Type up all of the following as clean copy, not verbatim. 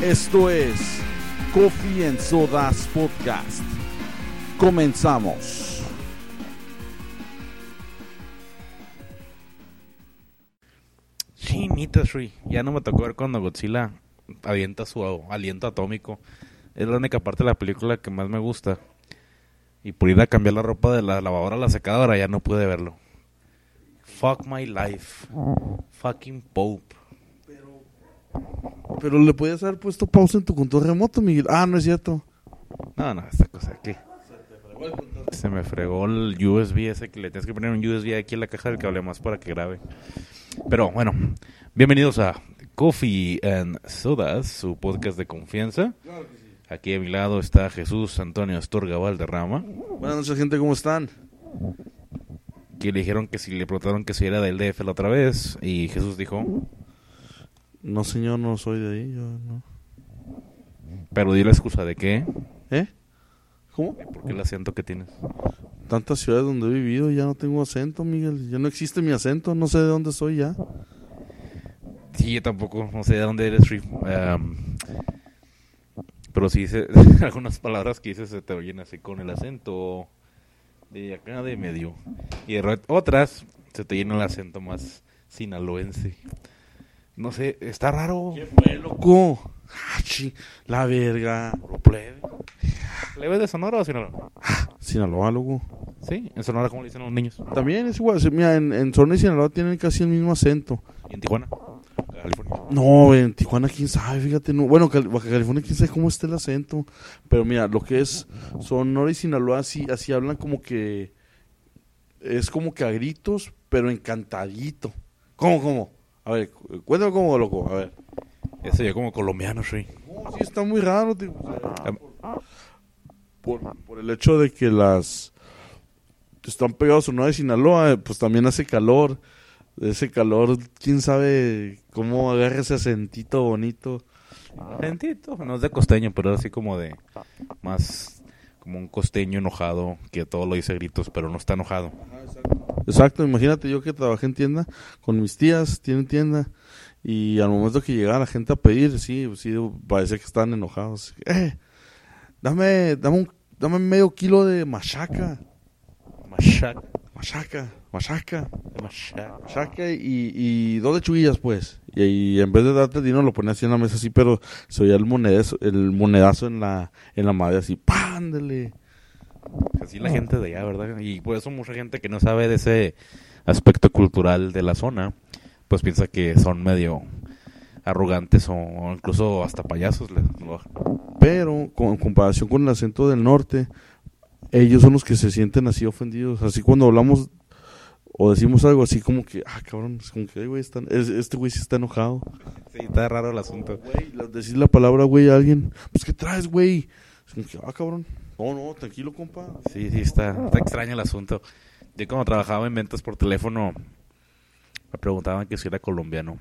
Esto es Coffee and Sodas Podcast. Comenzamos. Chinita, Shui. Ya no me tocó ver cuando Godzilla avienta su aliento atómico. Es la única parte de la película que más me gusta. Y por ir a cambiar la ropa de la lavadora a la secadora ya no pude verlo. Fuck my life. Fucking Pope. Pero le podías haber puesto pausa en tu control remoto, Miguel. Ah, no es cierto. No, esta cosa aquí. Se me fregó el USB ese que le tienes que poner un USB aquí en la caja del cable más para que grabe. Pero bueno, bienvenidos a Coffee and Sodas, su podcast de confianza. Aquí a mi lado está Jesús Antonio Astorga Valderrama. Buenas noches, gente, ¿cómo están? Que le dijeron que si le preguntaron que si era del DF la otra vez. Y Jesús dijo: No, señor, no soy de ahí, yo no. Pero di la excusa de qué. ¿Cómo? ¿Por qué el acento que tienes? Tantas ciudades donde he vivido, ya no tengo acento, Miguel. Ya no existe mi acento, no sé de dónde soy ya. Sí, yo tampoco, no sé de dónde eres, Riff. Pero sí, algunas palabras que dices se te oyen así con el acento de acá de medio. Y de otras se te llena el acento más sinaloense. No sé, está raro. ¿Qué fue, loco? La verga. Plebe. ¿Plebe de Sonora o Sinaloa? Sinaloa, loco. Sí, en Sonora, ¿cómo le dicen los niños? También es igual. Mira, en Sonora y Sinaloa tienen casi el mismo acento. ¿Y en Tijuana? California. No, en Tijuana, quién sabe, fíjate. No. Bueno, Baja California, quién sabe cómo está el acento. Pero mira, lo que es Sonora y Sinaloa, así hablan como que. Es como que a gritos, pero encantadito. ¿Cómo? A ver, cuéntame cómo, loco, a ver. Ese ya como colombiano, sí. No, sí, está muy raro, tío. Por el hecho de que las están pegados a Sonora y Sinaloa, pues también hace calor. Ese calor, quién sabe cómo agarra ese acentito bonito. Acentito, no es de costeño, pero así como de más como un costeño enojado que todo lo dice a gritos, pero no está enojado. Exacto, imagínate yo que trabajé en tienda con mis tías, tienen tienda, y al momento que llegaba la gente a pedir, sí, parece que estaban enojados. Dame medio kilo de machaca y dos lechuguillas, pues. Y en vez de darte el dinero lo ponía así en la mesa así, pero se oía el monedazo en la madre así, ¡pándele! Así la gente de allá, ¿verdad? Y por eso mucha gente que no sabe de ese aspecto cultural de la zona, pues piensa que son medio arrogantes o incluso hasta payasos. Pero en comparación con el acento del norte, ellos son los que se sienten así ofendidos. Así cuando hablamos o decimos algo así como que, cabrón, es como que, güey, este güey sí está enojado. Sí, está raro el asunto. Güey, decir la palabra güey a alguien, pues ¿qué traes, güey? Es como que, cabrón. No, tranquilo, compa. Sí, está extraño el asunto. Yo cuando trabajaba en ventas por teléfono, me preguntaban que si era colombiano.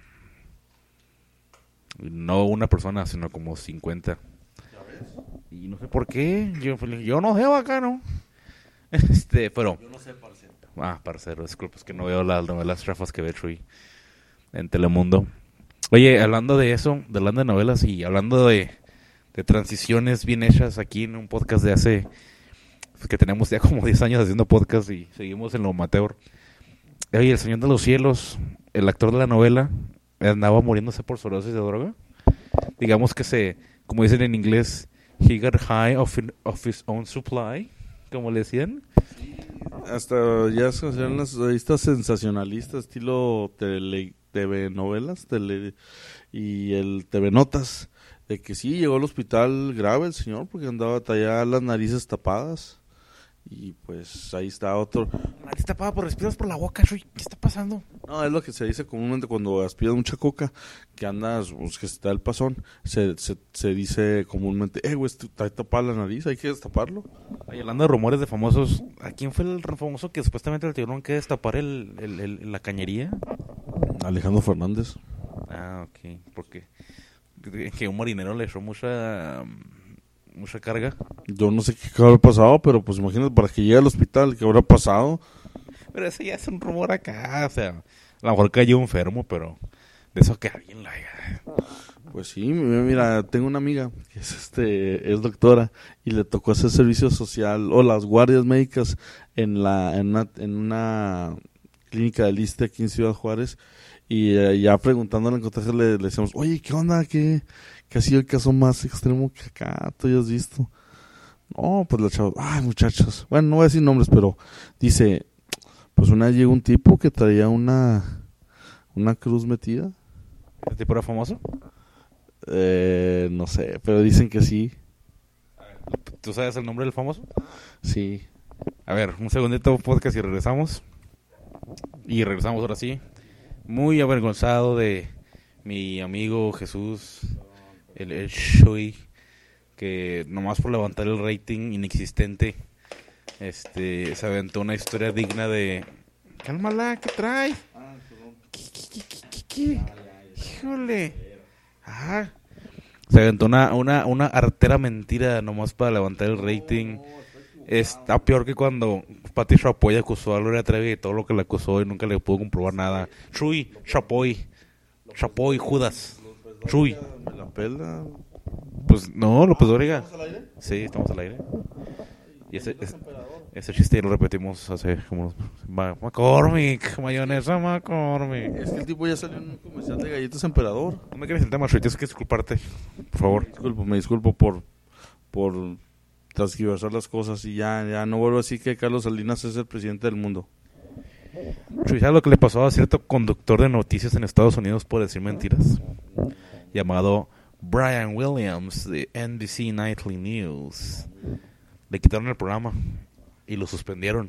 No una persona, sino como 50. ¿Ya ves? Y no sé por qué. Yo no sé, bacano. Pero... Yo no sé, parcero. Parcero, disculpa, es que no veo las novelas chafas que ve Chuy en Telemundo. Oye, hablando de eso, hablando de novelas y hablando de transiciones bien hechas aquí en un podcast de hace... Pues que tenemos ya como 10 años haciendo podcast y seguimos en lo amateur. Oye, El Señor de los Cielos, el actor de la novela, andaba muriéndose por sobredosis de droga. Digamos que como dicen en inglés, he got high of his own supply, como le decían. Hasta ya se hacían las revistas sensacionalistas, estilo TV novelas y el TV Notas, de que sí, llegó al hospital grave el señor porque andaba tallada las narices tapadas. Y pues ahí está otro. Nariz tapada por respiras por la boca, Shui. ¿Qué está pasando? No, es lo que se dice comúnmente cuando aspiras mucha coca, que andas, pues que se te da el pasón. Se dice comúnmente, güey, está tapada la nariz, hay que destaparlo. Y hablando de rumores de famosos, ¿a quién fue el famoso que supuestamente le tuvieron que destapar la cañería? Alejandro Fernández. Ok, porque que un marinero le echó mucha carga. Yo no sé qué habrá pasado, pero pues imagínate para que llegue al hospital, ¿qué habrá pasado? Pero eso ya es un rumor acá, o sea, a lo mejor cayó enfermo, pero de eso que alguien la haya. Pues sí, mira, tengo una amiga que es doctora y le tocó hacer servicio social o las guardias médicas en una clínica del ISSSTE aquí en Ciudad Juárez y ya preguntándole en contacto le decíamos, oye, ¿qué onda? ¿Qué ha sido el caso más extremo que acá tú hayas visto? No, pues la chava, ay muchachos, bueno, no voy a decir nombres, pero dice, pues una vez llegó un tipo que traía una cruz metida. ¿Ese tipo era famoso? No sé, pero dicen que sí. ¿Tú sabes el nombre del famoso? Sí. A ver, un segundito podcast y regresamos. Y regresamos ahora sí. Muy avergonzado de mi amigo Jesús, el Shui, que nomás por levantar el rating inexistente, se aventó una historia digna de... Cálmala, ¿qué trae? ¿Qué? Híjole. Ajá. Se aventó una artera mentira nomás para levantar el rating. Está peor que cuando Pati Chapoy acusó a Gloria Trevi de todo lo que le acusó y nunca le pudo comprobar nada. Chuy, Chapoy, Judas, Chuy. ¿Me la pela? Pues no, López Dóriga. ¿Estamos al aire? Sí, estamos al aire. Y ese chiste ya lo repetimos hace como... McCormick, mayonesa McCormick. Es que el tipo ya salió en un comercial de galletas Emperador. No me quieres el tema, Chuy, tienes que disculparte, por favor. Me disculpo por transgiversar las cosas y ya no vuelvo a decir que Carlos Salinas es el presidente del mundo. Chuy, ¿sabes lo que le pasó a cierto conductor de noticias en Estados Unidos por decir mentiras? Llamado Brian Williams de NBC Nightly News. Le quitaron el programa y lo suspendieron.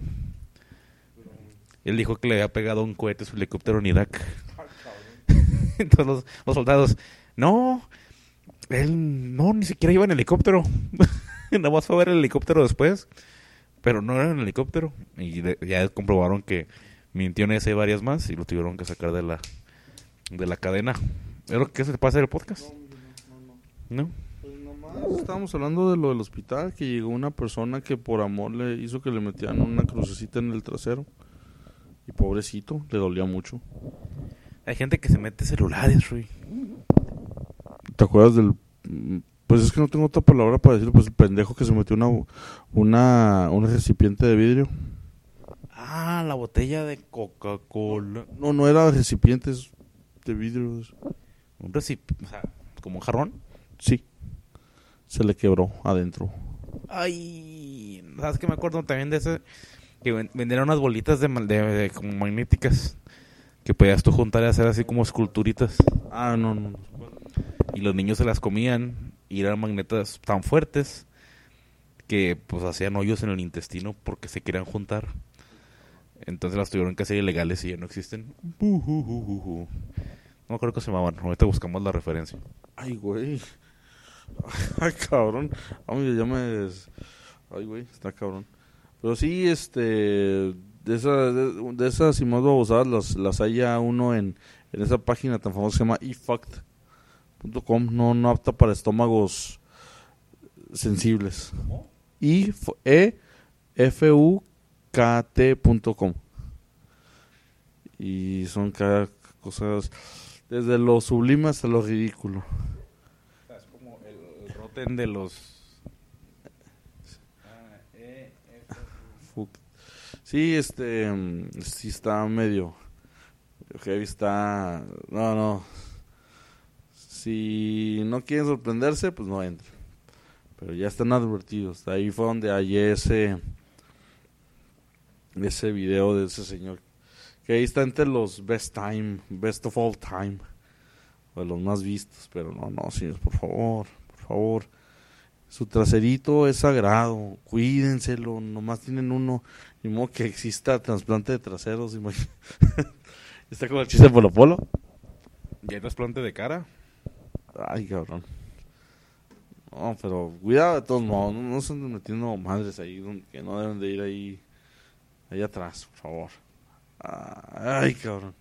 Él dijo que le había pegado un cohete a su helicóptero en Irak. Entonces los soldados, no, él no, ni siquiera iba en helicóptero. Nada más fue a ver el helicóptero después, pero no era en helicóptero. Y ya comprobaron que mintió en ese y varias más y lo tuvieron que sacar de la cadena. ¿Es lo que se pasa en el podcast? No. Pues nomás estábamos hablando de lo del hospital, que llegó una persona que por amor le hizo que le metieran una crucecita en el trasero. Y pobrecito, le dolía mucho. Hay gente que se mete celulares, Rui. ¿Te acuerdas del...? Pues es que no tengo otra palabra para decirlo, pues el pendejo que se metió un recipiente de vidrio. Ah, la botella de Coca-Cola. No era recipientes de vidrio. Un recipiente, o sea, como un jarrón. Sí, se le quebró adentro. Ay, ¿sabes qué me acuerdo también de ese? Que vendieron unas bolitas de como magnéticas que podías tú juntar y hacer así como esculturitas. Ah, no. Y los niños se las comían y eran magnetas tan fuertes que pues hacían hoyos en el intestino porque se querían juntar. Entonces las tuvieron que hacer ilegales y ya no existen. No creo que se llamaban. Ahorita buscamos la referencia. Ay, güey. Ay, cabrón. Ay, güey, está cabrón. Pero sí, de esas y más babosadas las hay ya uno en esa página tan famosa que se llama efucked.com, no apta para estómagos sensibles. efukt.com. Y son cada cosas desde lo sublime hasta lo ridículo. Es como el roten de los... Sí, sí está medio heavy, está... No. Si no quieren sorprenderse, pues no entren. Pero ya están advertidos. Ahí fue donde hallé ese video de ese señor. Que ahí está entre los best of all time. O de los más vistos. Pero no, señores, por favor. Su traserito es sagrado. Cuídenselo. Nomás tienen uno. Ni modo que exista trasplante de traseros. Está como el chiste de Polo Polo. ¿Y hay trasplante de cara? Ay, cabrón. No, pero cuidado de todos modos. No se anden metiendo madres ahí que no deben de ir ahí atrás, por favor. Ay, cabrón.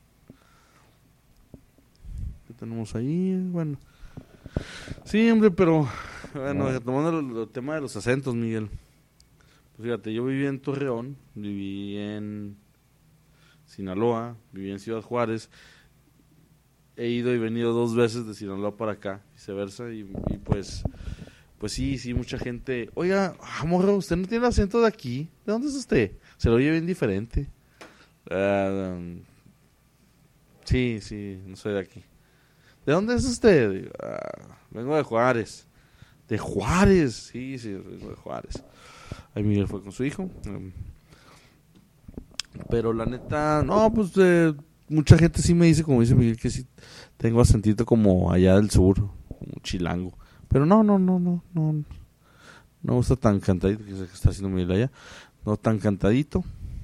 ¿Qué tenemos ahí? Bueno. Sí, hombre, pero... Bueno, tomando el tema de los acentos, Miguel. Pues fíjate, yo viví en Torreón, viví en Sinaloa, viví en Ciudad Juárez. he ido y venido 2 veces de Sinaloa para acá, viceversa, y pues sí, mucha gente. Oiga, morro, usted no tiene el acento de aquí. ¿De dónde es usted? Se lo oye bien diferente. Sí, no soy de aquí. ¿De dónde es usted? Digo, vengo de Juárez. ¿De Juárez? Sí, vengo de Juárez. Ahí Miguel fue con su hijo. Pero la neta, no, pues mucha gente sí me dice, como dice Miguel, que sí tengo acentito como allá del sur, como chilango. Pero no me gusta tan cantadito, que es el que está haciendo Miguel allá. No tan cantadito.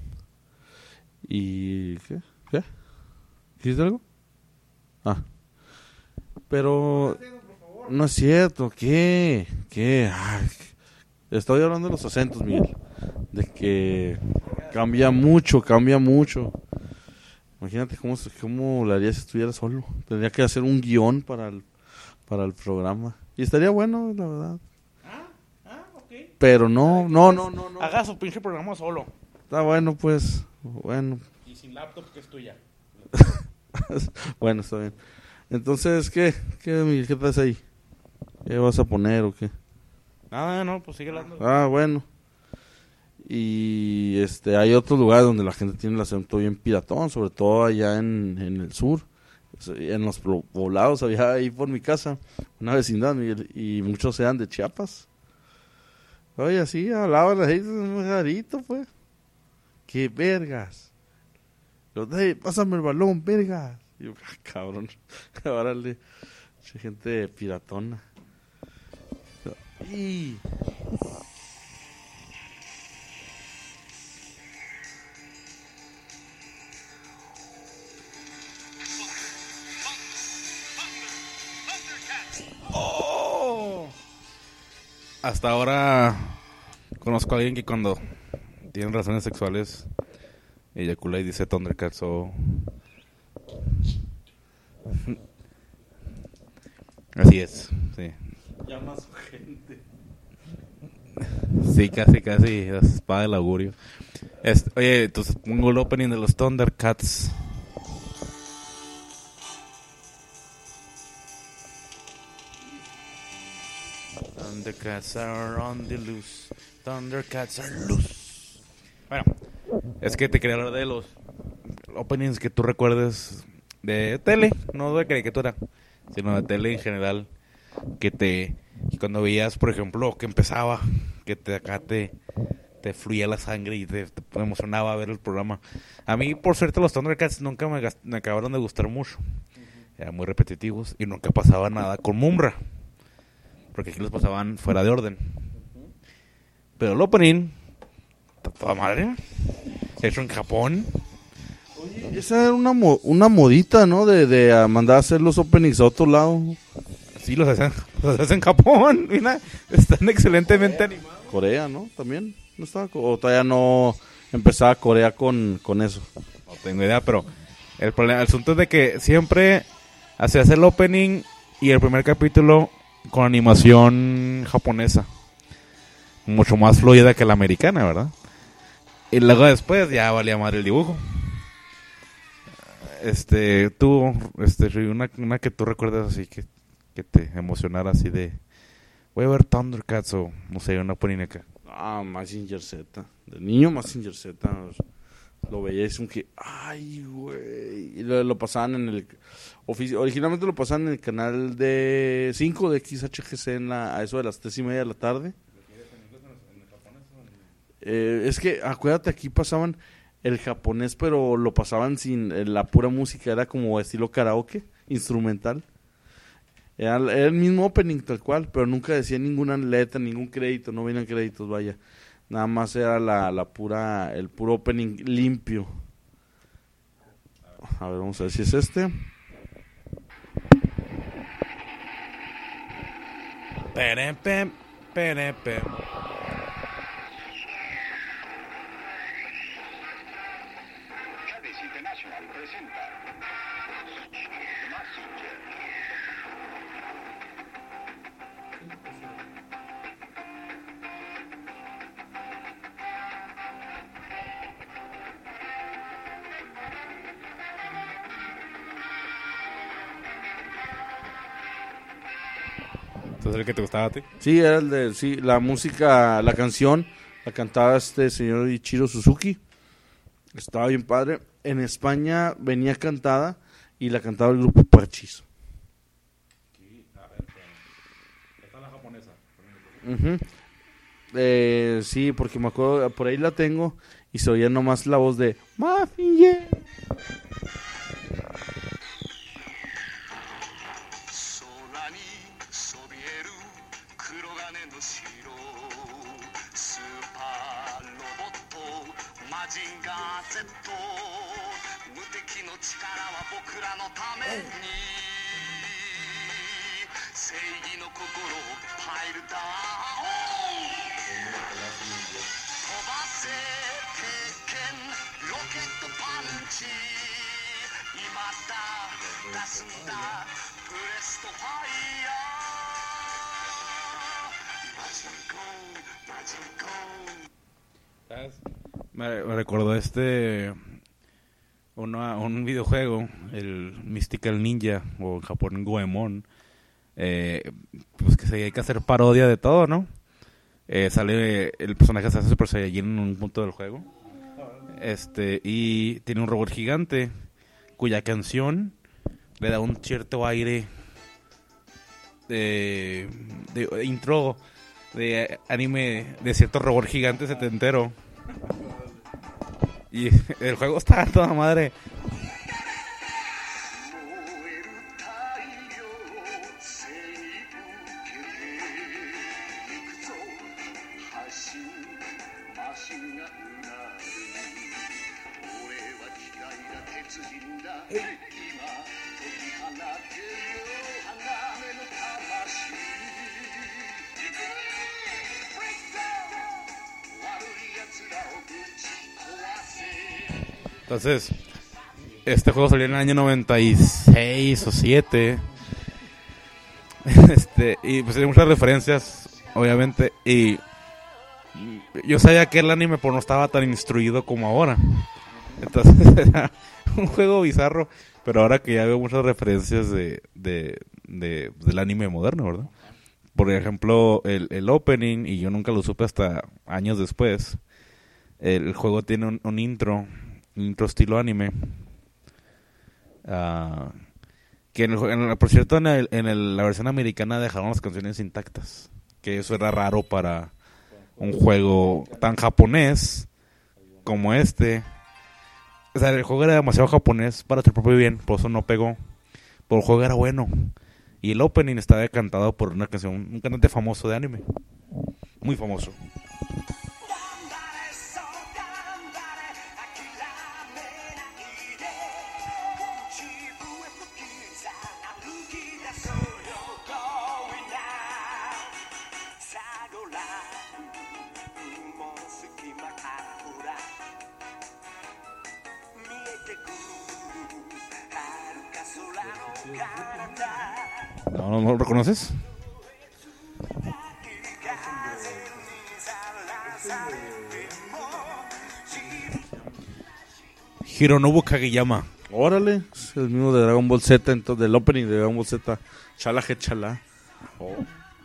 ¿Y qué? ¿Quieres algo? Pero no es cierto. ¿Qué? Ay, estoy hablando de los acentos, Miguel. De que cambia mucho. Imagínate cómo lo haría si estuviera solo. Tendría que hacer un guión para el programa. Y estaría bueno, la verdad. Ok. Pero no. Haga su pinche programa solo. Está bueno, pues. Bueno. Y sin laptop, que es tuya. Bueno, está bien. Entonces, ¿qué, Miguel? ¿Qué traes ahí? ¿Qué vas a poner o qué? Nada, no, pues sigue hablando. Bueno. Y hay otros lugares donde la gente tiene el acento bien piratón, sobre todo allá en el sur. En los poblados, había ahí por mi casa una vecindad, Miguel, y muchos eran de Chiapas. Oye, así hablaban la gente muy rarito, pues. ¡Qué vergas! Yo, pásame el balón, vergas. Y yo, cabrón, órale, gente piratona. Y... Hasta ahora conozco a alguien que cuando tiene relaciones sexuales eyacula y dice Thundercats o... Así es, sí. Llama a su gente. Sí, casi, la espada del augurio. Oye, entonces pongo el opening de los Thundercats. Thundercats are on the loose. Thundercats are loose. Bueno, es que te quería hablar de los openings que tú recuerdes de tele, no de caricatura, sino de tele en general, que cuando veías, por ejemplo, que empezaba, que acá te fluía la sangre y te emocionaba ver el programa. A mí, por suerte, los Thundercats nunca me acabaron de gustar mucho. Eran muy repetitivos y nunca pasaba nada con Mumra, porque aquí los pasaban fuera de orden. Pero el opening, está toda madre, hecho en Japón. Oye, esa era una modita, ¿no? De mandar a hacer los openings a otro lado. Sí, los hacen en Japón. Mira, están excelentemente animados. Corea, ¿no? También. ¿No estaba? ¿O todavía no empezaba Corea con eso? No tengo idea, pero el asunto es de que siempre hacías el opening y el primer capítulo con animación japonesa. Mucho más fluida que la americana, ¿verdad? Y luego después ya valía madre el dibujo. Una que tú recuerdas así que te emocionara así de voy a ver Thundercats o no sé, una opening acá. Mazinger Z. De niño Mazinger Z. Lo veía y es un que ay, güey. Y lo pasaban en el originalmente lo pasaban en el canal de 5 de XHGC a eso de las 3:30 de la tarde. Es que acuérdate, aquí pasaban el japonés, pero lo pasaban sin la pura música, era como estilo karaoke, instrumental. Era el mismo opening tal cual, pero nunca decía ninguna letra, ningún crédito, no venían créditos, vaya. Nada más era el puro opening limpio. A ver, vamos a ver si es este. Perepem, perepem. International presenta Mazinger. Entonces, ¿el que te gustaba a ti? Sí, era la música, la canción, la cantaba este señor Ichiro Suzuki. Estaba bien padre. En España venía cantada y la cantaba el grupo Parchís. ¿Esta es la japonesa? Sí, porque me acuerdo, por ahí la tengo y se oía nomás la voz de Mafia. Me recordó un videojuego, el Mystical Ninja, o en Japón Goemon, pues que hay que hacer parodia de todo, ¿no? Sale el personaje se hace Super Saiyajin en un punto del juego, y tiene un robot gigante cuya canción le da un cierto aire de intro de anime de cierto robot gigante setentero. Y el juego está a toda madre. Entonces, este juego salió en el año 96 o 7. Y pues tiene muchas referencias, obviamente. Y yo sabía que el anime pues no estaba tan instruido como ahora. Entonces era un juego bizarro. Pero ahora que ya veo muchas referencias del anime moderno, ¿verdad? Por ejemplo, el opening, y yo nunca lo supe hasta años después. El juego tiene un intro estilo anime, que por cierto en la versión americana dejaron las canciones intactas, que eso era raro para un juego tan japonés como este. O sea, el juego era demasiado japonés para su propio bien, por eso no pegó, pero el juego era bueno, y el opening estaba cantado por un cantante famoso de anime, muy famoso. ¿No lo reconoces? Hironobu Kageyama. Órale, es el mismo de Dragon Ball Z, entonces del opening de Dragon Ball Z. Chala je chala. Oh.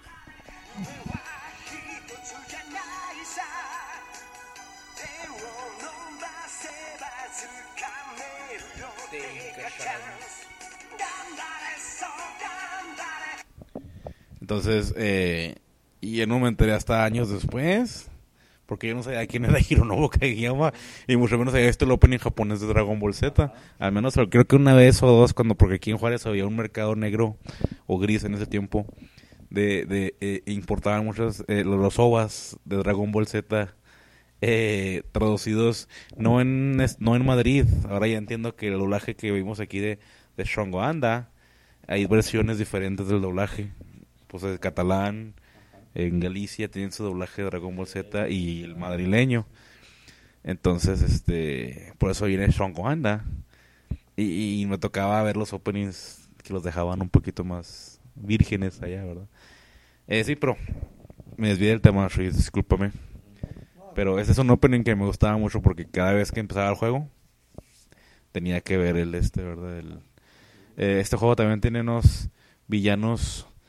Entonces, y en un me enteré hasta años después, porque yo no sabía quién era Hironobu Kageyama, y mucho menos había visto el opening japonés de Dragon Ball Z. Al menos creo que una vez o dos, porque aquí en Juárez había un mercado negro o gris en ese tiempo, importaban muchos los OVAs de Dragon Ball Z, traducidos no en Madrid. Ahora ya entiendo que el doblaje que vimos aquí de Shongo Anda, hay versiones diferentes del doblaje. Pues el catalán, en Galicia tienen su doblaje de Dragon Ball Z, y el madrileño. Entonces, por eso viene Shongo Anda. Y me tocaba ver los openings que los dejaban un poquito más vírgenes allá, ¿verdad? Sí, pero me desvié del tema, Ruiz, discúlpame. Pero ese es un opening que me gustaba mucho, porque cada vez que empezaba el juego tenía que ver ¿verdad? Este juego también tiene unos villanos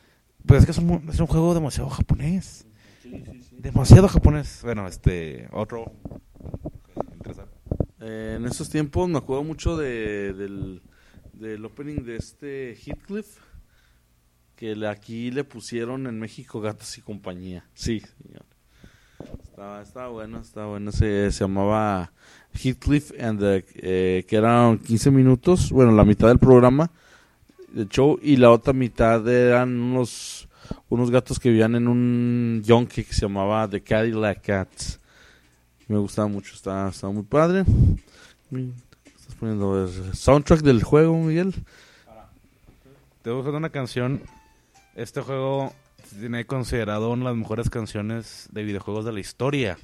Pues es que es un juego demasiado japonés. Sí. Demasiado japonés. Bueno, otro interesante. En esos tiempos me acuerdo mucho del opening de Heathcliff, que aquí le pusieron en México Gatos y Compañía. Sí, señor. Estaba bueno. Se llamaba Heathcliff que eran 15 minutos, bueno, la mitad del programa de show, y la otra mitad eran unos gatos que vivían en un yonke que se llamaba The Cadillac Cats. Me gustaba mucho, estaba muy padre. Estás poniendo el soundtrack del juego, Miguel. Te voy a buscar una canción. Este juego tiene considerado una de las mejores canciones de videojuegos de la historia.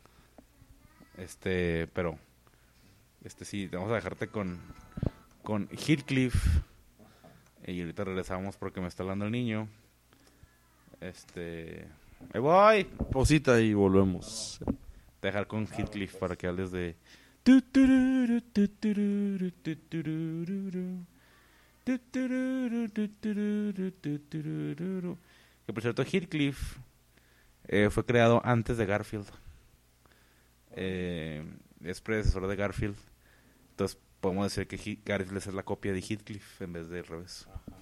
Pero sí, vamos a dejarte con Heathcliff. Y ahorita regresamos porque me está hablando el niño. Ahí voy. Pausita y volvemos. Dejar con Heathcliff para que hables de... Que por cierto, Heathcliff fue creado antes de Garfield. Es predecesor de Garfield. Entonces podemos decir que Garfield es la copia de Heathcliff en vez de al revés.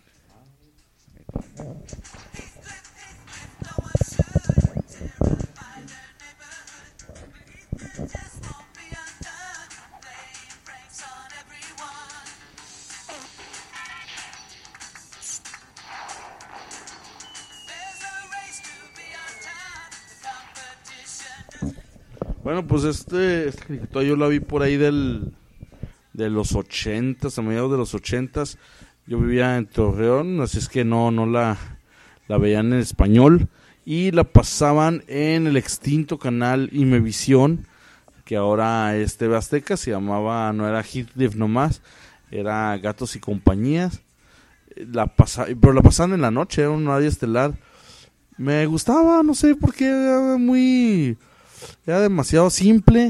Bueno, pues esta caricatura yo la vi por ahí de los 80s, a mediados de los 80s. Yo vivía en Torreón, así es que no la veían en español. Y la pasaban en el extinto canal Imevisión, que ahora es TV Azteca. Se llamaba, no era Heathcliff nomás, era Gatos y Compañías. Pero la pasaban en la noche, era un horario estelar. Me gustaba, no sé por qué, era demasiado simple.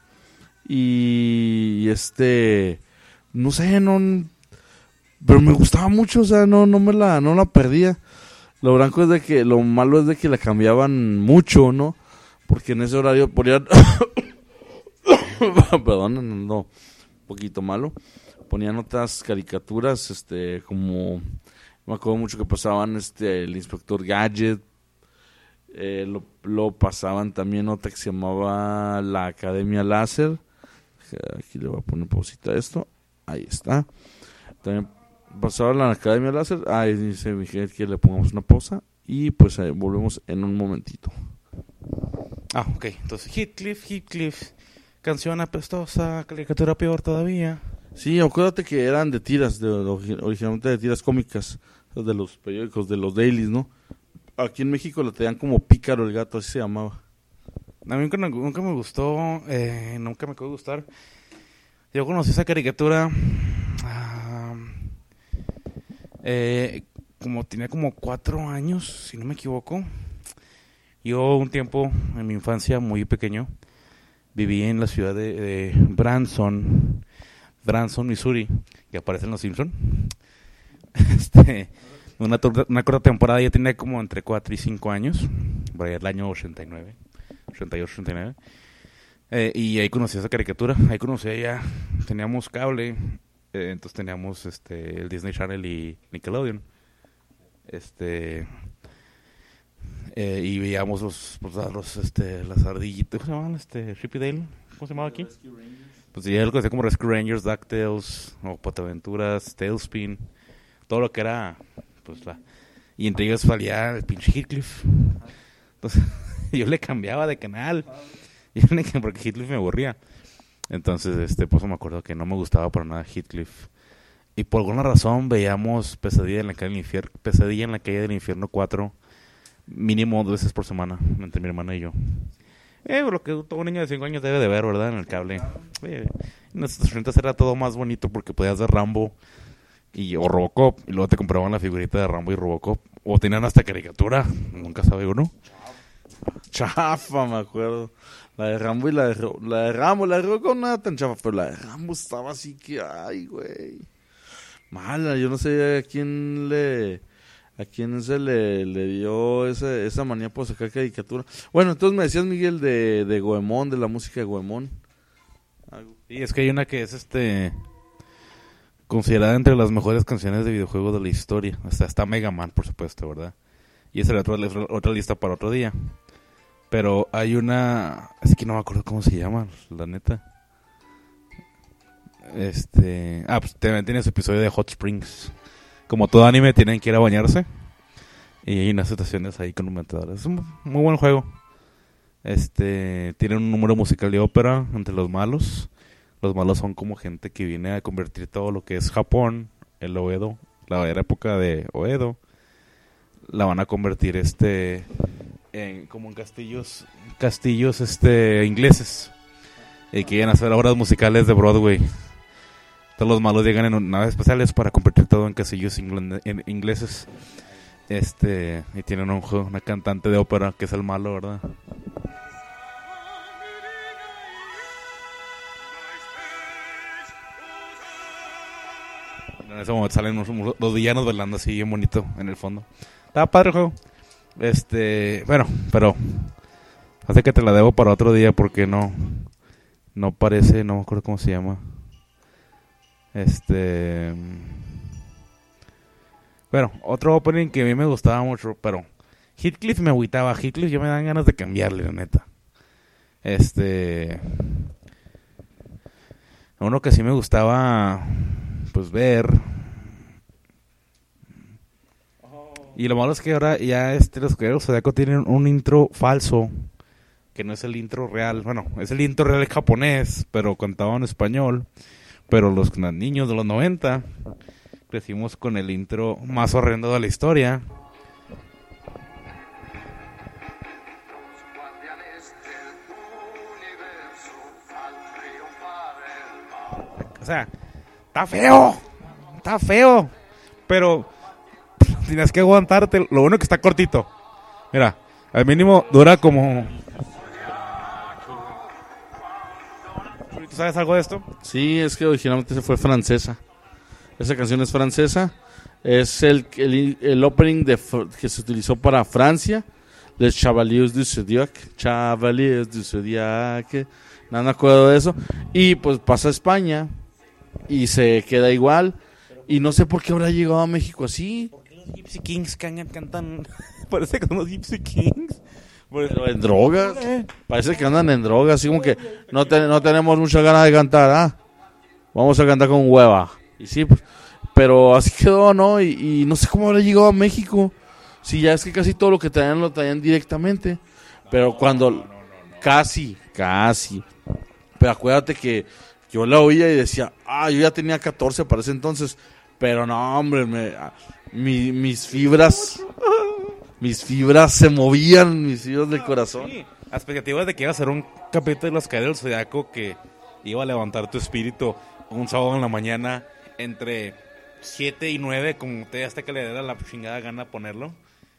Y no sé, pero me gustaba mucho, o sea, no la perdía. Lo malo es de que la cambiaban mucho, ¿no? Porque en ese horario ponían perdón, no, un poquito malo. Ponían otras caricaturas, como me acuerdo mucho que pasaban el Inspector Gadget. Lo pasaban también otra que se llamaba La Academia Láser. Aquí le voy a poner pausita a esto. Ahí está. También pasaba la Academia Láser. Ahí dice Miguel que le pongamos una pausa. Y pues volvemos en un momentito. Ok. Entonces Heathcliff. Canción apestosa, caricatura peor todavía. Sí, acuérdate que eran de tiras, originalmente de tiras cómicas, de los periódicos, de los dailies, ¿no? Aquí en México la tenían como Pícaro el gato, así se llamaba. A mí nunca me gustó, nunca me acabó de gustar. Yo conocí esa caricatura tenía como 4 años, si no me equivoco. Yo un tiempo, en mi infancia, muy pequeño, viví en la ciudad de Branson, Missouri, que aparece en Los Simpson. Una corta temporada, ya tenía como entre 4 y 5 años, por ahí el año 88, 89. Y ahí conocí esa caricatura, teníamos cable, entonces teníamos el Disney Channel y Nickelodeon. Y veíamos las ardillitas, ¿cómo se llamaban? Chippy Dale, ¿cómo se llamaba aquí? Pues ya lo conocía como Rescue Rangers, DuckTales, o Pataventuras, Tailspin, todo lo que era, pues y entre ellos salía el pinche Heathcliff. Entonces yo le cambiaba de canal, porque Heathcliff me aburría. Entonces, pues me acuerdo que no me gustaba para nada Heathcliff. Y por alguna razón veíamos Pesadilla en la calle del infierno 4, mínimo 2 veces por semana, entre mi hermana y yo. Lo que todo niño de 5 años debe de ver, ¿verdad? En el cable. En nuestros 80 era todo más bonito porque podías ver Rambo o Robocop, y luego te compraban la figurita de Rambo y Robocop, o tenían hasta caricatura, nunca sabe uno. Chafa, me acuerdo. La de Rambo y la de Robocop no era tan chafa, pero la de Rambo estaba así que, ay, güey, mala. Yo no sé a ¿A quién le dio esa manía por sacar caricatura? Bueno, entonces me decías, Miguel, de Goemon, de la música de Goemon. Sí, es que hay una que es considerada entre las mejores canciones de videojuegos de la historia. O sea, está Mega Man, por supuesto, ¿verdad? Y esa era otra lista para otro día. Pero hay una... Es que no me acuerdo cómo se llama, la neta. Pues también tiene su episodio de Hot Springs. Como todo anime, tienen que ir a bañarse. Y hay unas situaciones ahí con un metedor. Es un muy buen juego. Tiene un número musical de ópera entre los malos. Los malos son como gente que viene a convertir todo lo que es Japón, el Oedo, la época de Oedo, la van a convertir como en castillos ingleses, y quieren hacer obras musicales de Broadway. Todos los malos llegan en naves espaciales para convertir todo en castillos ingleses. Y tienen una cantante de ópera que es el malo, ¿verdad? En ese momento salen los villanos bailando así bien bonito en el fondo. Estaba padre el juego. Bueno, pero hace que te la debo para otro día porque no parece, no me acuerdo cómo se llama. Bueno, otro opening que a mí me gustaba mucho, pero Heathcliff me agüitaba. Heathcliff yo me dan ganas de cambiarle, la neta. Uno que sí me gustaba pues ver. Y lo malo es que ahora ya los Caballeros Zodiaco tienen un intro falso, que no es el intro real. Bueno, es el intro real japonés, pero cantado en español. Pero los niños de los 90 crecimos con el intro más horrendo de la historia. O sea, está feo, pero tienes que aguantarte. Lo bueno que está cortito. Mira, al mínimo dura como... ¿Tú sabes algo de esto? Sí, es que originalmente se fue francesa. Esa canción es francesa. Es el opening que se utilizó para Francia. Les Chevaliers du Zodiac. Chevaliers du Zodiac. No me acuerdo de eso. Y pues pasa a España y se queda igual. Y no sé por qué habrá llegado a México así. ¿Por qué los Gypsy Kings cantan? Parece que son los Gypsy Kings. Pero en drogas. Parece que andan en drogas. Así como que no tenemos muchas ganas de cantar. Vamos a cantar con hueva. Y sí, pues, pero así quedó, ¿no? Y no sé cómo habrá llegado a México. Si ya es que casi todo lo que traían lo traían directamente. Pero cuando... Casi. Pero acuérdate que yo la oía y decía, yo ya tenía 14 para ese entonces. Pero no, hombre, mis fibras se movían, mis fibras del corazón. Sí, expectativas de que iba a ser un capítulo de los Caballeros del Zodiaco que iba a levantar tu espíritu un sábado en la mañana entre 7 y 9, como te hasta que le diera la chingada gana ponerlo.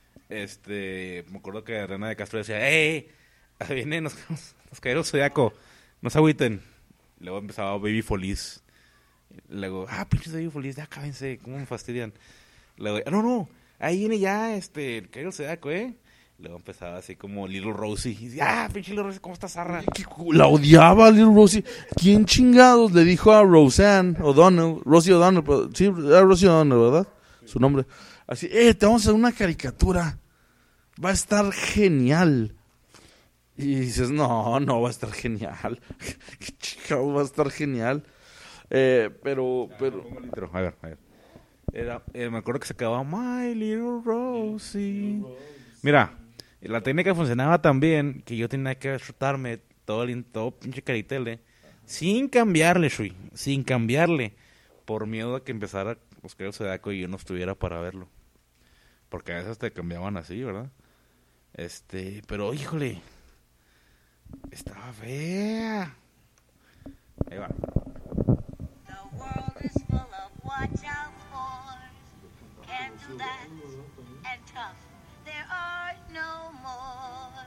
Me acuerdo que Reina de Castro decía, vienen los Caballeros del Zodiaco, no se agüiten. Luego empezaba Baby Feliz. Luego, pinches Baby Feliz, ya cábense, cómo me fastidian. Luego, no, ahí viene ya el Caballero del Zodiaco, Luego empezaba así como Little Rosie. Y decía, pinche Little Rosie, ¿cómo estás, zarra? La odiaba Little Rosie. ¿Quién chingados le dijo a Rosie O'Donnell, pero, sí, era Rosie O'Donnell, ¿verdad? Su nombre. Así, te vamos a hacer una caricatura. Va a estar genial. Y dices, no va a estar genial. ¿Qué chingados va a estar genial? Pero... A ver. Me acuerdo que se acababa My Little Rosie. Mira, la técnica funcionaba tan bien que yo tenía que chutarme todo pinche caritele sin cambiarle, Shui, sin cambiarle, por miedo a que empezara los Caballeros del Zodiaco y yo no estuviera para verlo. Porque a veces te cambiaban así, ¿verdad? Pero híjole, estaba fea. Ahí va. The world is full of watch out for. Can't do that. And tough, there are no more.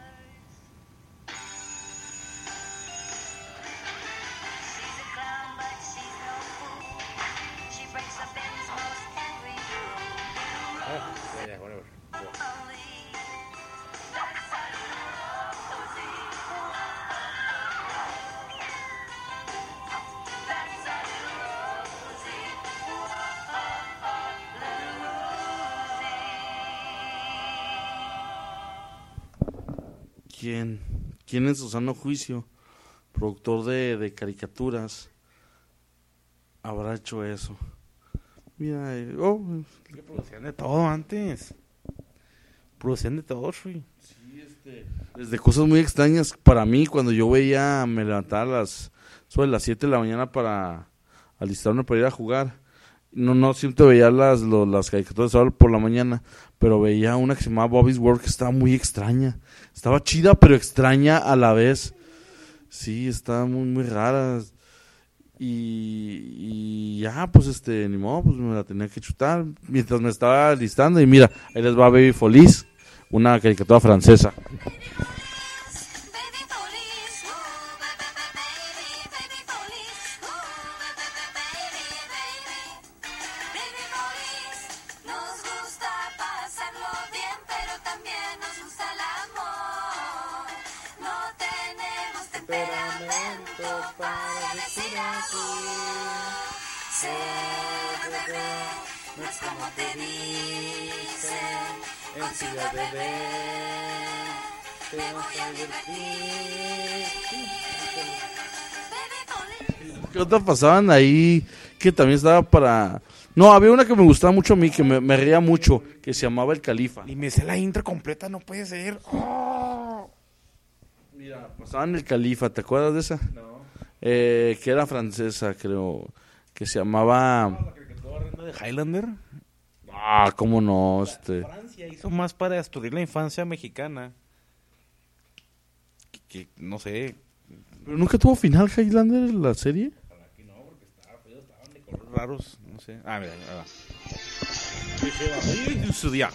She's a clown, but she's no fool. She breaks up Ben's most every rule. ¿quién en su sano juicio, productor de caricaturas, habrá hecho eso? Mira, Que producían de todo antes. Producían de todo, Shui. desde cosas muy extrañas para mí, cuando yo me levantaba sobre las 7 de la mañana para alistarme para ir a jugar. No siempre veía las caricaturas ahora por la mañana, pero veía una que se llamaba Bobby's World, que estaba muy extraña. Estaba chida, pero extraña a la vez. Sí, estaba muy, muy rara. Y ya, pues ni modo, pues me la tenía que chutar mientras me estaba listando. Y mira, ahí les va Baby Feliz, una caricatura francesa. Baby police, ooh, baby police, ooh, baby police. Nos gusta pasarlo bien, pero también nos gusta el amor. No tenemos temperamento para decir así. Ser bebé no es como te dicen. En Ciudad Bebé te voy a divertir. Baby police. ¿Qué otra pasaban ahí que también estaba para...? No, había una que me gustaba mucho a mí, que me reía mucho, que se llamaba El Califa. Y me sé la intro completa, no puede ser. ¡Oh! Mira, pasaban El Califa, ¿te acuerdas de esa? No. Que era francesa, creo, que se llamaba... ¿La caricatura horrenda de Highlander? Ah, cómo no, Francia hizo más para estudiar la infancia mexicana. Que no sé. ¿Pero nunca tuvo final Highlander la serie? Aquí no, porque estaban de colores raros. No sé. Ah, mira, ahí va. Zodiac.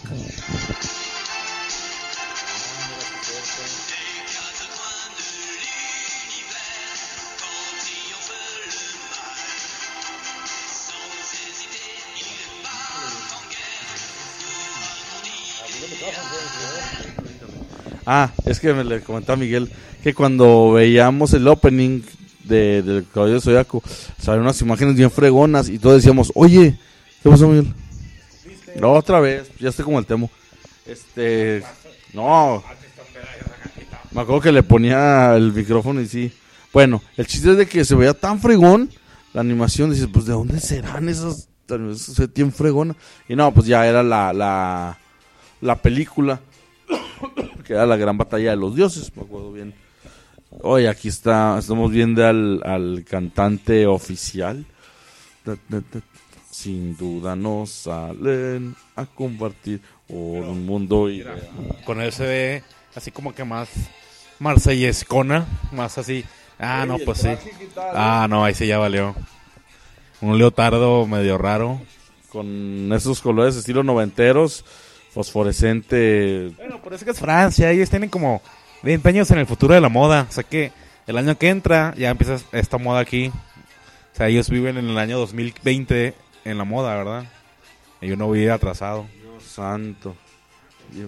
Ah, es que me le comentaba a Miguel que cuando veíamos el opening del Caballero Zodiaco, salían unas imágenes bien fregonas y todos decíamos, oye, ¿qué pasó, Miguel? No, otra vez, ya estoy como el Temo. No, me acuerdo que le ponía el micrófono y sí. Bueno, el chiste es de que se veía tan fregón la animación, dices, pues ¿de dónde serán esas animaciones? Se ve bien fregona. Y no, pues ya era la película, que era la gran batalla de los dioses, me acuerdo bien. Oye, aquí estamos viendo al cantante oficial. Sin duda nos salen a compartir por un mundo ideal. Con él se ve así como que más marsellescona, más así. Ah, no, pues sí. Ah, no, ahí sí ya valió. Un leotardo medio raro. Con esos colores estilo noventeros, fosforescente. Bueno, por eso que es Francia. Ellos tienen como 20 años en el futuro de la moda. O sea que el año que entra ya empieza esta moda aquí. O sea, ellos viven en el año 2020 en la moda, ¿verdad? Y uno vive atrasado. Dios santo. Dios.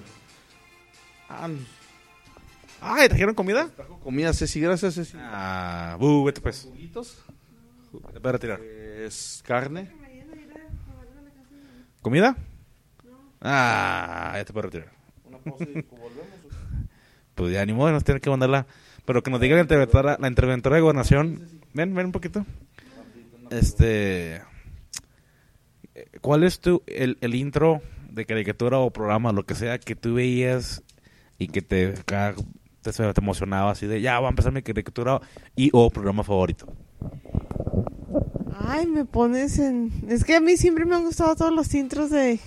Ay, ¿trajeron comida? Trajo comida, Ceci, gracias, Ceci. Ah, vete pues. ¿Juguitos? Te puedes retirar. Es carne. ¿Comida? Ah, ya te puedo retirar. Una pausa y volvemos. Pues ya ni modo, nos tienen que mandarla. Pero que nos diga la interventora de gobernación. Ven un poquito. ¿Cuál es el intro de caricatura o programa, lo que sea, que tú veías y que te emocionaba así de, ya va a empezar mi caricatura o programa favorito? Ay, me pones en... Es que a mí siempre me han gustado todos los intros de...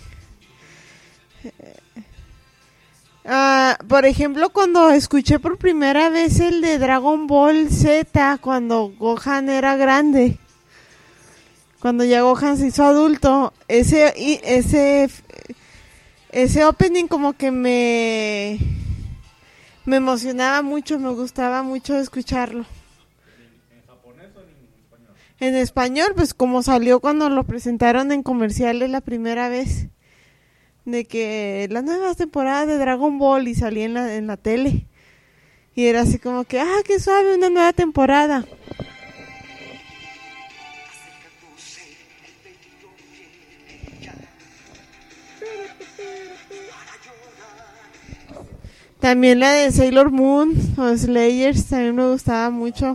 por ejemplo, cuando escuché por primera vez el de Dragon Ball Z, cuando Gohan era grande, cuando ya Gohan se hizo adulto, ese opening como que me emocionaba mucho, me gustaba mucho escucharlo. ¿En japonés o en español? En español, pues como salió cuando lo presentaron en comerciales la primera vez, de que la nueva temporada de Dragon Ball y salía en la tele. Y era así como que, qué suave, una nueva temporada. También la de Sailor Moon o Slayers también me gustaba mucho.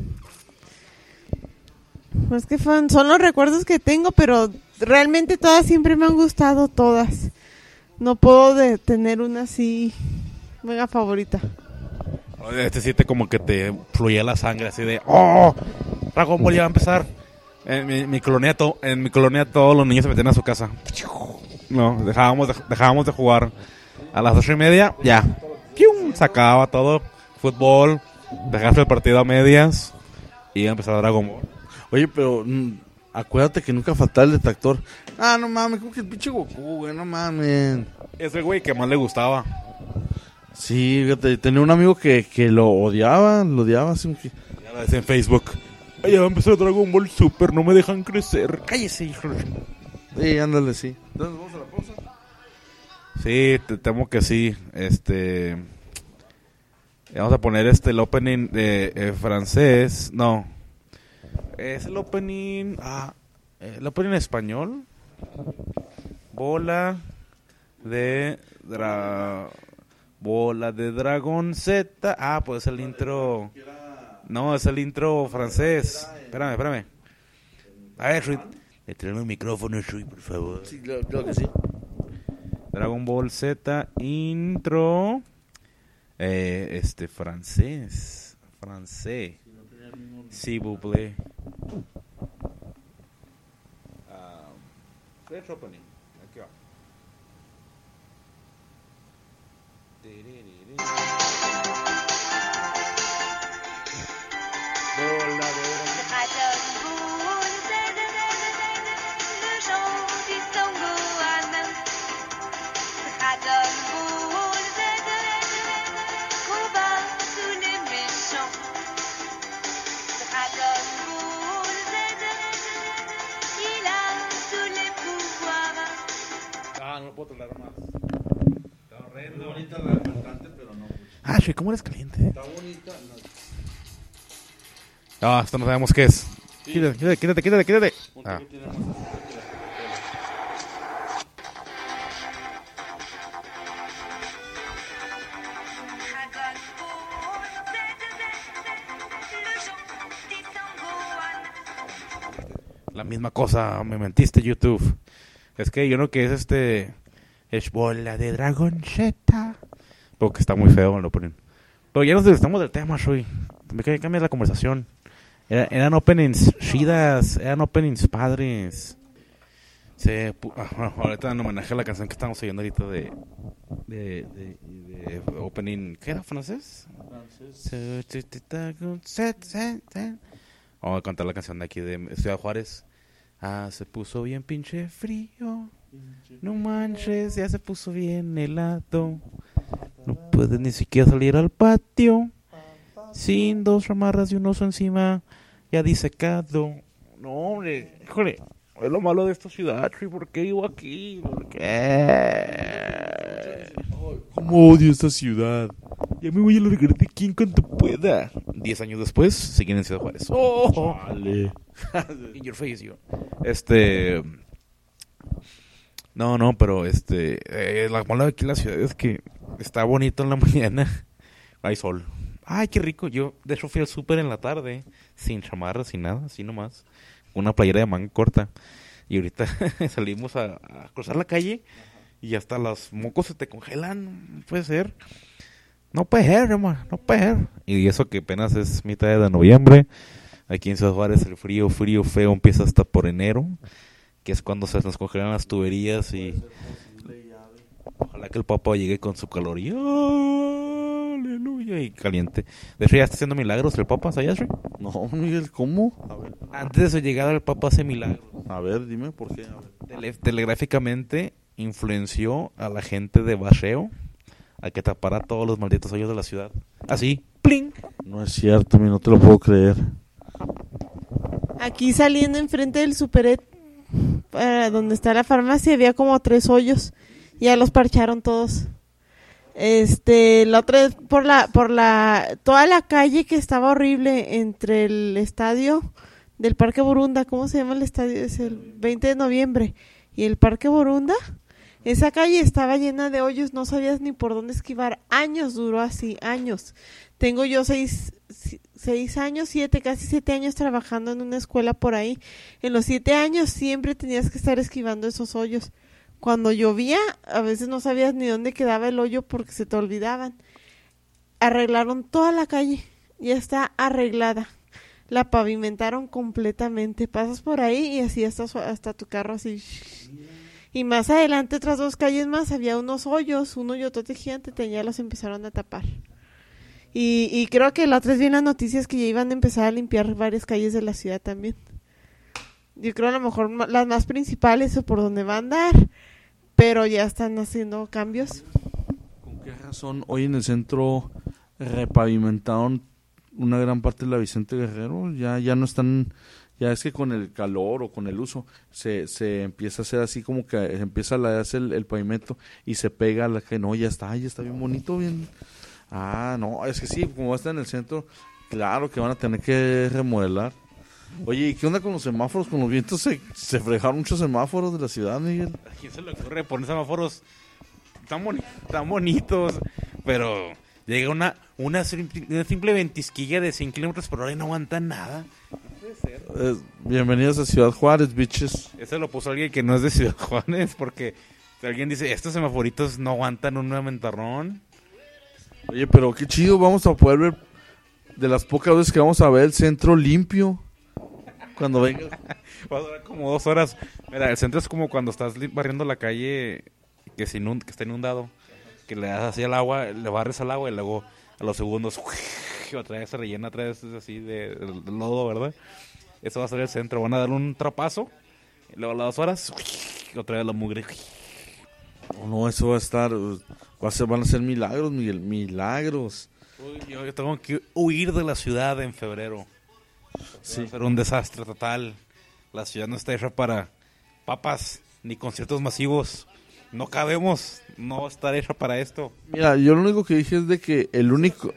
Pues que son los recuerdos que tengo, pero realmente todas siempre me han gustado, todas. No puedo tener una así mega favorita. Este siete como que te fluía la sangre así de ¡oh! Dragon Ball ya va a empezar. En mi colonia todos los niños se metían a su casa. No, dejábamos de jugar. A las 8:30 ya. ¡Pium! Se acababa todo. Fútbol. Dejaste el partido a medias. Y iba a empezar Dragon Ball. Oye, pero acuérdate que nunca faltaba el detractor. Ah, no mames, como que el pinche Goku, güey, no mames. Ese güey que más le gustaba. Sí, fíjate, tenía un amigo que lo odiaba, así que... Ya lo decía en Facebook. Ay, ya va a empezar Dragon Ball Super, no me dejan crecer. Cállese, hijo. Sí, ándale, sí. Entonces, ¿vamos a la pausa? Sí, te temo que sí. Vamos a poner el opening de francés. No. Es el opening... el opening español. Bola de Dragon Z. Pues el intro... No, es el intro francés. Espérame. A ver, Shui. Tráeme un micrófono, Shui, por favor. Sí, claro que sí. Dragon Ball Z intro. Francés. S'il vous plaît. Fresh opening. Aquí va. Bola de Dragon Ball Z, le chant du Sangohan. Dragon Ball Z, combat tous les méchants. Dragon Ball Z, il a tous les pouvoirs. no puedo tolerar más. Está horrendo. Está bonita la cantante, pero no. Shui, ¿cómo eres caliente? Está bonita. Esto no sabemos qué es. Sí. Quítate. Punto que tiene más. Dragon Ball Z, le chant du Sangohan. La misma cosa, me mentiste, YouTube. Es que yo no que es bola de Dragon Z. Porque está muy feo, lo ponen. Pero ya nos desestamos del tema, Shui. Me cambias la conversación. Eran openings chidas, eran openings padres. Ahorita en homenaje a la canción que estamos oyendo ahorita de opening, ¿qué era? ¿Francés? Vamos a cantar la canción de aquí de Ciudad Juárez. Se puso bien pinche frío. No manches, ya se puso bien helado. No puedes ni siquiera salir al patio sin 2 chamarras y un oso encima ya disecado. No, hombre, híjole, es lo malo de esta ciudad, ¿por qué vivo aquí? ¿Por qué? ¿Cómo odio esta ciudad? Ya me voy a largar de aquí en cuanto pueda. 10 años después, siguen en Ciudad Juárez. ¡Oh! Vale. In your face, yo. No, pero la mala de aquí en la ciudad es que está bonito en la mañana. Hay sol. Ay, qué rico. Yo, de hecho, fui al súper en la tarde, sin chamarra, sin nada, así nomás. Una playera de manga corta. Y ahorita salimos a cruzar la calle y hasta los mocos se te congelan. No puede ser. No puede ser, hermano, no puede ser. Y eso que apenas es mitad de noviembre. Aquí en Ciudad Juárez el frío feo empieza hasta por enero, que es cuando se nos congelan las tuberías y ojalá que el Papa llegue con su calor y aleluya y caliente. De hecho ya está haciendo milagros el Papa, ¿sabías? No, Miguel, ¿cómo? A ver. Antes de su llegada el Papa hace milagros. A ver, dime por qué. A ver. Telegráficamente influenció a la gente de Basheo a que tapara todos los malditos hoyos de la ciudad. Así, ¡pling! No es cierto, no te lo puedo creer. Aquí saliendo enfrente del Superet, donde está la farmacia, había como 3 hoyos. Ya los parcharon todos. La otra vez toda la calle que estaba horrible entre el estadio del Parque Borunda, ¿cómo se llama el estadio? Es el 20 de noviembre. Y el Parque Borunda Esa calle estaba llena de hoyos, no sabías ni por dónde esquivar. Años duró así, años. Tengo yo 6 años, 7, casi 7 años trabajando en una escuela por ahí. En los 7 años siempre tenías que estar esquivando esos hoyos. Cuando llovía, a veces no sabías ni dónde quedaba el hoyo porque se te olvidaban. Arreglaron toda la calle, ya está arreglada. La pavimentaron completamente. Pasas por ahí y así hasta tu carro así. Y más adelante, otras 2 calles más, había unos hoyos, un hoyotote gigante, ya los empezaron a tapar. Y creo que la otra vez vi en las noticias que ya iban a empezar a limpiar varias calles de la ciudad también. Yo creo a lo mejor las más principales o por donde va a andar, pero ya están haciendo cambios. ¿Con qué razón hoy en el centro repavimentaron una gran parte de la Vicente Guerrero? Ya no están... Ya es que con el calor o con el uso se empieza a hacer así como que empieza a hacer el pavimento y se pega a la que no, ya está bien bonito, bien. Ah, no, es que sí, como va a estar en el centro, claro que van a tener que remodelar. Oye, ¿y qué onda con los semáforos? Con los vientos se fregaron muchos semáforos de la ciudad, Miguel. ¿A quién se le ocurre poner semáforos tan bonitos? Pero llega una simple ventisquilla de 100 kilómetros por hora y no aguanta nada. Bienvenidos a Ciudad Juárez, bitches. Ese lo puso alguien que no es de Ciudad Juárez, porque si alguien dice, estos semaforitos no aguantan un mentarrón. Oye, pero qué chido, vamos a poder ver, de las pocas veces que vamos a ver el centro limpio, cuando venga. Va a durar como 2 horas. Mira, el centro es como cuando estás barriendo la calle que está inundado, que le das así al agua, le barres al agua y luego a los segundos otra vez se rellena, otra vez así de lodo, ¿verdad? Eso va a ser el centro. Van a dar un trapazo, y luego a las 2 horas otra vez la mugre. No, eso va a estar, van a ser milagros, Miguel, milagros. Uy, yo tengo que huir de la ciudad en febrero. Sí. Va a ser un desastre total. La ciudad no está hecha para papas ni conciertos masivos. No cabemos, no va a estar hecha para esto. Mira, yo lo único que dije es de que el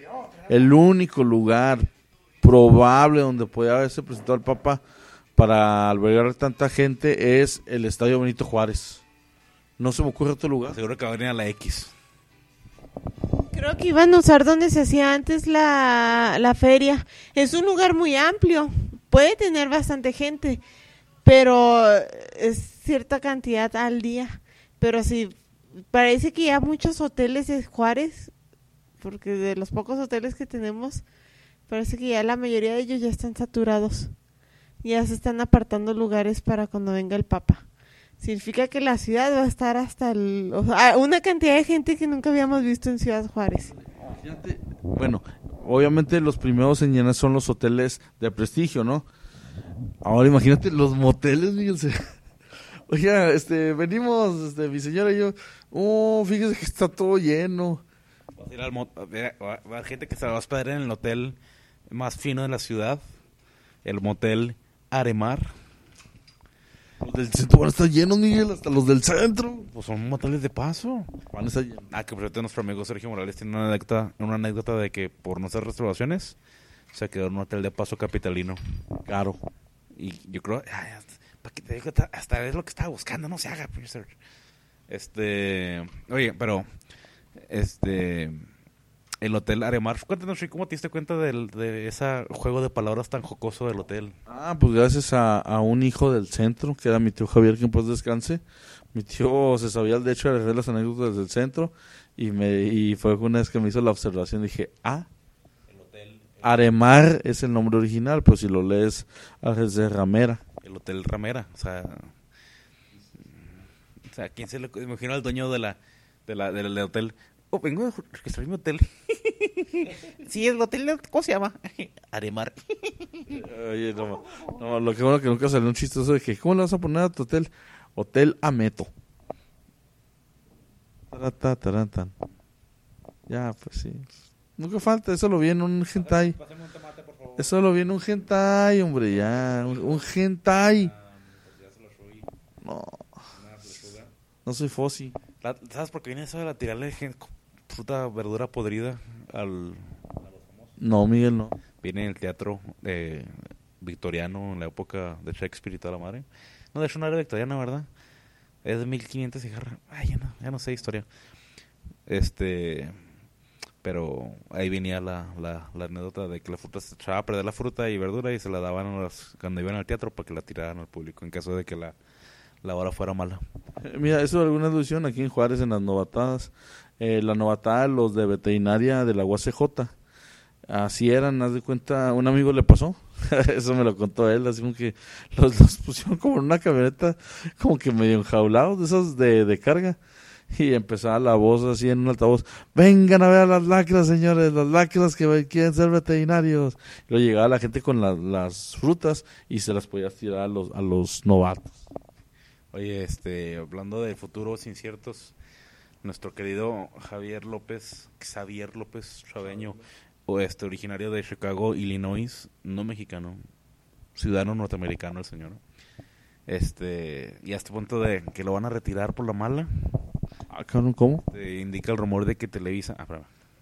único lugar probable donde puede haberse presentado el Papa para albergar tanta gente es el Estadio Benito Juárez. No se me ocurre otro lugar. Seguro que va a venir a la X. Creo que iban a usar donde se hacía antes la feria. Es un lugar muy amplio, puede tener bastante gente, pero es cierta cantidad al día. Pero sí, parece que ya muchos hoteles de Juárez, porque de los pocos hoteles que tenemos, parece que ya la mayoría de ellos ya están saturados. Ya se están apartando lugares para cuando venga el Papa. Significa que la ciudad va a estar hasta una cantidad de gente que nunca habíamos visto en Ciudad Juárez. Fíjate, bueno, obviamente los primeros en llenar son los hoteles de prestigio, ¿no? Ahora imagínate los moteles, Miguel. Oiga, venimos, mi señora y yo. Oh, fíjese que está todo lleno. Va a haber gente que se va a hospedar en el hotel más fino de la ciudad, el motel Aremar. Los del centro van a estar llenos, Miguel, hasta los del centro. Pues son moteles de paso. Van a estar llenos. Que por cierto nuestro amigo Sergio Morales tiene una anécdota de que por no hacer reservaciones se quedó en un hotel de paso capitalino. Claro. Y yo creo, para que te diga, hasta es lo que estaba buscando, no se haga, profesor. Oye, pero el hotel Aremar, cuéntanos, ¿cómo te diste cuenta de ese juego de palabras tan jocoso del hotel? Pues gracias a un hijo del centro, que era mi tío Javier, que en paz descanse. Mi tío se sabía, de hecho, de las anécdotas del centro, y fue una vez que me hizo la observación, dije, el hotel Aremar es el nombre original, pero si lo lees, es de Ramera. El hotel Ramera, o sea, ¿quién se le imagina al dueño del hotel? Oh, vengo a registrar mi hotel. Sí, el hotel, ¿cómo se llama? Aremar. Oye, no, lo que bueno que nunca salió un chistoso de que, ¿cómo le vas a poner a tu hotel? Hotel Ameto. Taratatarantan. Ya, pues sí. Nunca falta, eso lo vi en un hentai. Pásame un tomate, por favor. Eso lo vi en un hentai, hombre, ya. Un hentai. Ya se lo subí. No, Una lechuga. no soy Fossi. ¿Sabes por qué viene eso de la tirarle fruta, verdura podrida a los famosos? No, Miguel, no. Viene en el teatro victoriano, en la época de Shakespeare y toda la madre. No, de hecho no era victoriana, ¿verdad? Es de 1500 y jarra. Ay, ya no sé historia. Pero ahí venía la anécdota de que la fruta se echaba a perder, la fruta y verdura, y se la daban cuando iban al teatro para que la tiraran al público en caso de que la hora fuera mala. Mira, eso de alguna ilusión aquí en Juárez en las novatadas. La novatada, los de veterinaria de la UACJ. Así eran, haz de cuenta, un amigo le pasó. Eso me lo contó él, así como que los pusieron como en una camioneta, como que medio enjaulados, de esos de carga. Y empezaba la voz así en un altavoz: vengan a ver a las lacras, señores, las lacras que quieren ser veterinarios. Y luego llegaba la gente con las frutas y se las podía tirar a los novatos. Oye, hablando de futuros inciertos, nuestro querido Xavier López Chaveño, originario de Chicago, Illinois, no mexicano, ciudadano norteamericano el señor. Y a este punto de que lo van a retirar por la mala. Ah, cabrón, ¿cómo? Indica el rumor de que Televisa... espérame.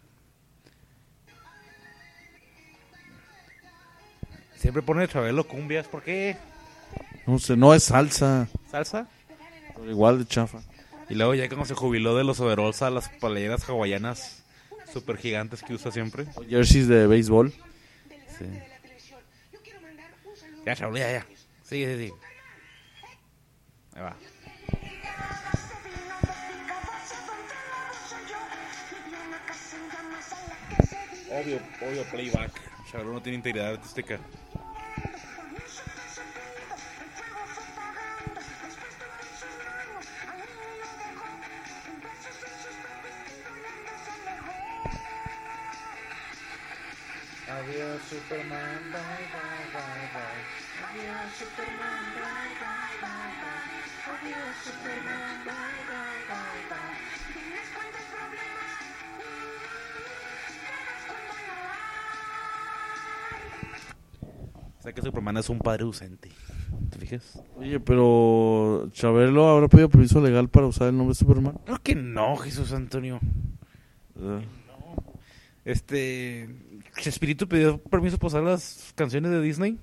Siempre pone Chabelo cumbias, ¿por qué? No sé, no es salsa, ¿Salsa? pero igual de chafa. Y luego ya como se jubiló de los overalls a las playeras hawaianas super gigantes que usa siempre. Jerseys de béisbol. Sí. Ya, Chabelo, ya. Sigue. Ahí va. Obvio playback. Chabelo no tiene integridad artística. Adiós, Superman, bye, bye, bye, bye. Adiós, Superman, bye, bye, bye, bye. Adiós, Superman, bye, bye, bye, bye. Tienes cuántos problemas, o sea que Superman es un padre ausente. ¿Te fijas? Oye, pero Chabelo habrá pedido permiso legal para usar el nombre de Superman. Creo que no, Jesús Antonio. Chespirito pidió permiso para usar las canciones de Disney.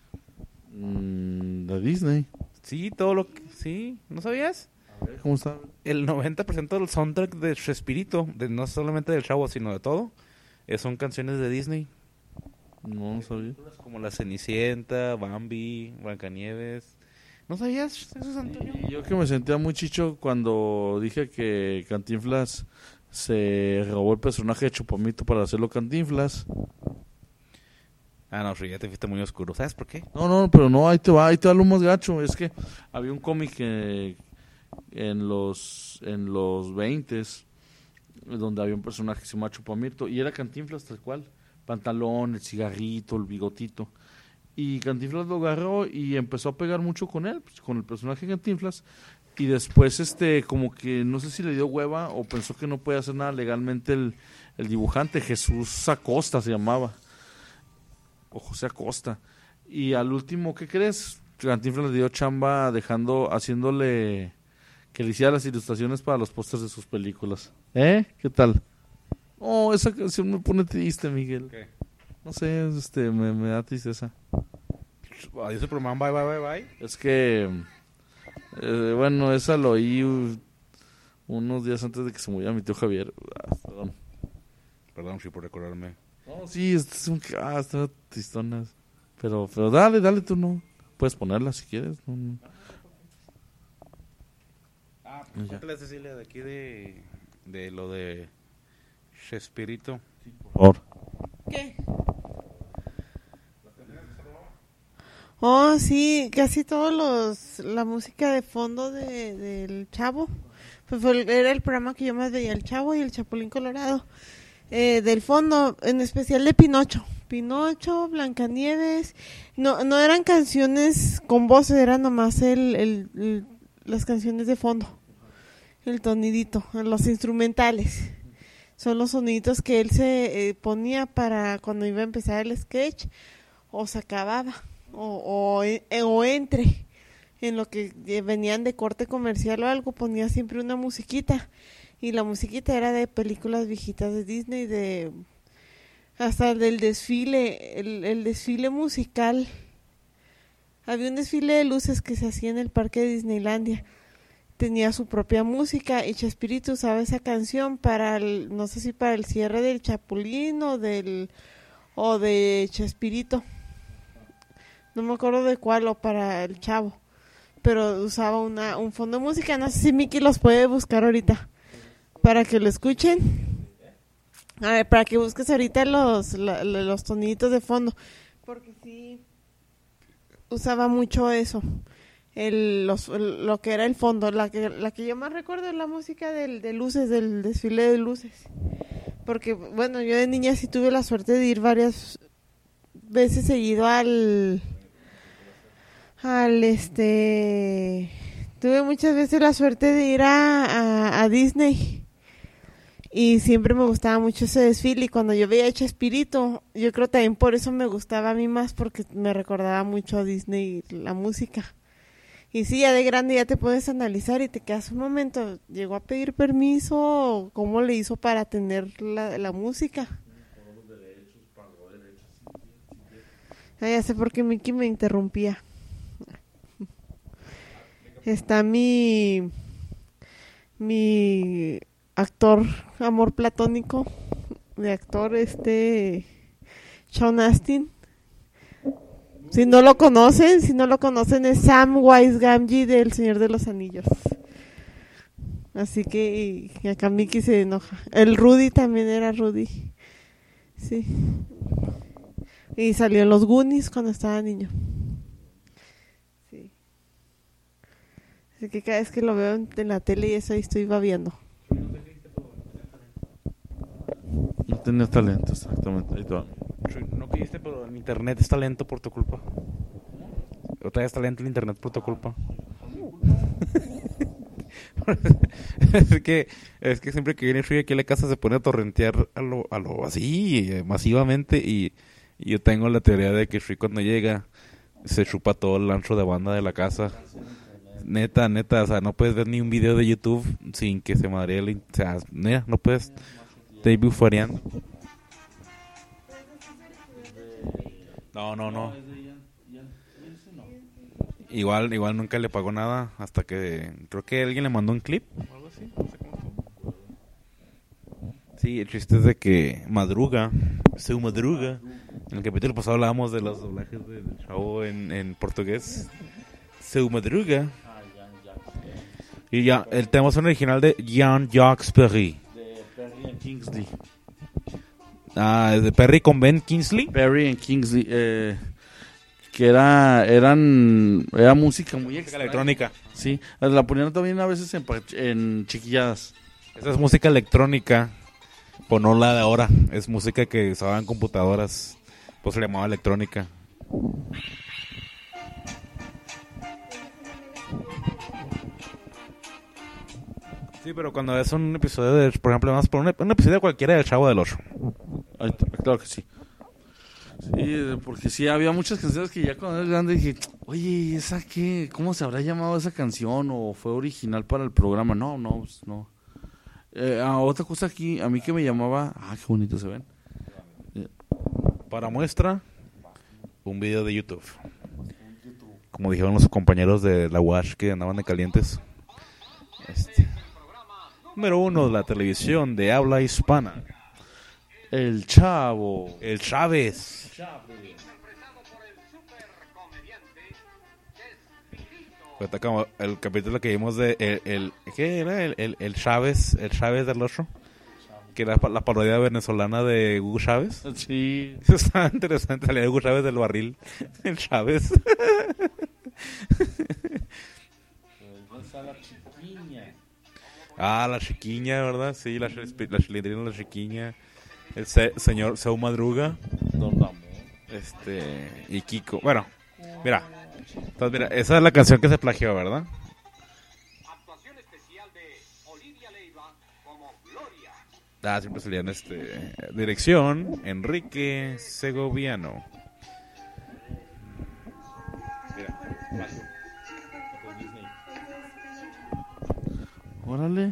De Disney. Sí, todo lo que... Sí, ¿no sabías? A ver, ¿cómo está? El 90% del soundtrack de Chespirito, no solamente del Chavo, sino de todo, son canciones de Disney. No sabía. Como La Cenicienta, Bambi, Blancanieves. ¿No sabías, Jesús Antonio? Y yo que me sentía muy chicho cuando dije que Cantinflas se robó el personaje de Chupamito para hacerlo Cantinflas. Ah, no, ya te fuiste muy oscuro. ¿Sabes por qué? No, pero no, ahí te va lo más gacho. Es que había un cómic en los 20s donde había un personaje que se llama Chupamito y era Cantinflas tal cual. Pantalón, el cigarrito, el bigotito. Y Cantinflas lo agarró y empezó a pegar mucho con él, pues, con el personaje de Cantinflas. Y después, como que no sé si le dio hueva o pensó que no podía hacer nada legalmente el dibujante. Jesús Acosta se llamaba. O José Acosta. Y al último, ¿qué crees? Cantinflas le dio chamba haciéndole que le hiciera las ilustraciones para los pósters de sus películas. ¿Qué tal? Oh, esa canción me pone triste, Miguel. ¿Qué? No sé, me da tristeza. Adiós, Superman, bye, bye, bye, bye. Es que, bueno, esa lo oí unos días antes de que se muriera mi tío Javier. Perdón. Perdón, sí, por recordarme. No, sí, está tristonas. Pero dale, tú no. Puedes ponerla si quieres. No. Cuéntale, Cecilia, de aquí de lo de Chespirito. Por favor. ¿Qué? Oh, sí, casi la música de fondo del Chavo. Pues era el programa que yo más veía, el Chavo y el Chapulín Colorado. Del fondo, en especial de Pinocho, Blancanieves. No eran canciones con voces, eran nomás las canciones de fondo. El tonidito, los instrumentales. Son los soniditos que él se ponía para cuando iba a empezar el sketch o se acababa o entre en lo que venían de corte comercial o algo, ponía siempre una musiquita y la musiquita era de películas viejitas de Disney, hasta del desfile, el desfile musical. Había un desfile de luces que se hacía en el parque de Disneylandia tenía su propia música y Chespirito usaba esa canción para no sé si para el cierre del Chapulín o de Chespirito. No me acuerdo de cuál o para el Chavo. Pero usaba un fondo de música. No sé si Mickey los puede buscar ahorita para que lo escuchen. A ver, para que busques ahorita los soniditos de fondo. Porque sí usaba mucho eso. Lo que era el fondo. La que yo más recuerdo es la música de luces, del desfile de luces. Porque, bueno, yo de niña sí tuve la suerte de ir varias veces seguido tuve muchas veces la suerte de ir a Disney y siempre me gustaba mucho ese desfile y cuando yo veía Chespirito, yo creo también por eso me gustaba a mí más porque me recordaba mucho a Disney la música. Y sí, ya de grande ya te puedes analizar y te quedas un momento, ¿llegó a pedir permiso? ¿Cómo le hizo para tener la música? Ya sé por qué Mickey me interrumpía. Está mi actor amor platónico de actor Sean Astin. Si no lo conocen es Sam Wise Gamgee del Señor de los Anillos. Así que y acá Mickey se enoja. El Rudy también era Rudy. Sí. Y salió en los Goonies cuando estaba niño. Sí. Así que cada vez que lo veo en la tele y eso ahí estoy babeando. No tenías talento, exactamente. Ahí te va. No pidiste, pero el internet es talento por tu culpa. O traes talento en internet por tu culpa. es que siempre que viene Shui aquí a la casa se pone a torrentear a lo así, masivamente. Y yo tengo la teoría de que Shui cuando llega se chupa todo el ancho de banda de la casa. Neta, o sea, no puedes ver ni un video de YouTube sin que se madre o sea, no puedes. Estoy bufareando. No. Igual nunca le pagó nada hasta que creo que alguien le mandó un clip o algo así. No sé cómo estuvo. Sí, el chiste es de que madruga. En el capítulo pasado hablábamos de los doblajes del Chavo en portugués. Seu madruga. Y ya, el tema es un original de Jean-Jacques Perry. De Perry and Kingsley. Ah, de Perry con Ben Kingsley. Perry and Kingsley, que era música muy extraña. Electrónica. Sí, la ponían también a veces en chiquilladas. Esa es música electrónica, o no la de ahora. Es música que usaban en computadoras, pues se le llamaba electrónica. Sí, pero cuando es un episodio de, por ejemplo, vamos por un episodio cualquiera del Chavo del Ocho. Claro que sí. Sí, porque sí, había muchas canciones que ya cuando era grande dije, oye, ¿esa qué? ¿Cómo se habrá llamado esa canción? ¿O fue original para el programa? No. Pues no. Otra cosa aquí, a mí que me llamaba... qué bonito se ven. Para muestra, un video de YouTube. Como dijeron los compañeros de la WASH que andaban de calientes. Número 1 de la televisión de habla hispana. El Chavo. El Chávez. Ahorita como el capítulo que vimos de ¿qué era? El Chávez del Ocho. Que era la parodia venezolana de Hugo Chávez. Sí. Eso estaba interesante. Salía de Hugo Chávez del barril. El Chávez. La chiquiña, ¿verdad? Sí, la chilindrina, la chiquiña. El señor Seu Madruga. Don Ramón. Y Kiko. Bueno, mira. Entonces, mira, esa es la canción que se plagió, ¿verdad? Actuación especial de Olivia Leiva como Gloria. Siempre salían dirección, Enrique Segoviano. Mira, Órale.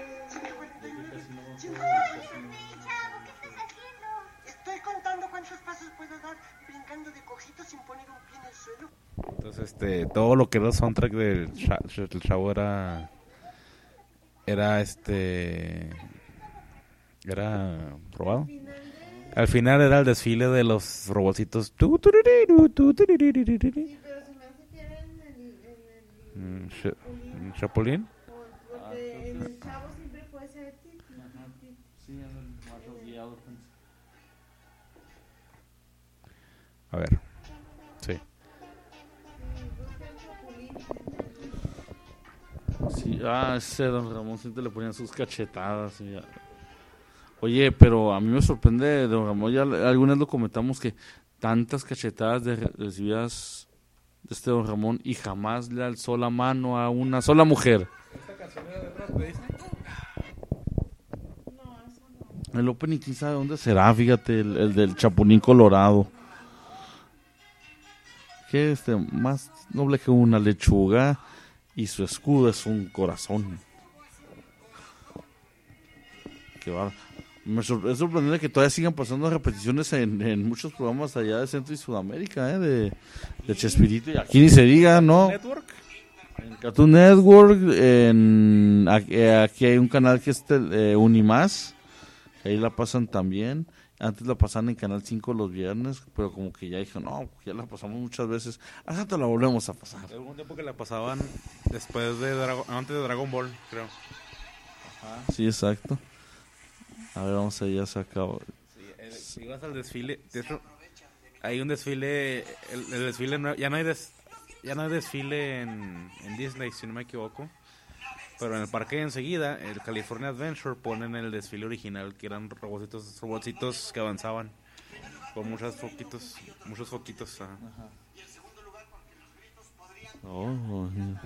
Estoy contando cuántos pasos pasos puedo dar brincando de cojito sin poner un pie en el suelo? Entonces, todo lo que era el soundtrack del Chavo era robado. Al final era el desfile de los robotcitos. Sí, pero se me hace que era en el ¿Chapulín? porque en el Chavo siempre fue ese tip. A ver. Sí. Sí, ese don Ramón siempre le ponían sus cachetadas. Y ya. Oye, pero a mí me sorprende de don Ramón, ya alguna vez lo comentamos que tantas cachetadas recibidas de este don Ramón y jamás le alzó la mano a una sola mujer. ¿Esta canción era de Disney? El opening, quién sabe dónde será, fíjate, el del Chapulín Colorado. Que más noble que una lechuga y su escudo es un corazón. Qué bárbaro. Es sorprendente que todavía sigan pasando repeticiones en muchos programas allá de Centro y Sudamérica, de Chespirito. Y aquí ni se diga, ¿no? Network. En Cartoon Network, aquí hay un canal que es Unimás, que ahí la pasan también. Antes la pasaban en Canal 5 los viernes, pero como que ya dijeron, no, ya la pasamos muchas veces, hasta te la volvemos a pasar. Algún tiempo que la pasaban después antes de Dragon Ball, creo. Ajá. Sí, exacto. A ver, vamos allá, se acabó. Sí, si vas al desfile, hay un desfile, el desfile ya no hay desfile en Disney, si no me equivoco. Pero en el parque enseguida, el California Adventure, ponen el desfile original, que eran robotcitos que avanzaban con muchos foquitos. Ajá. Oh,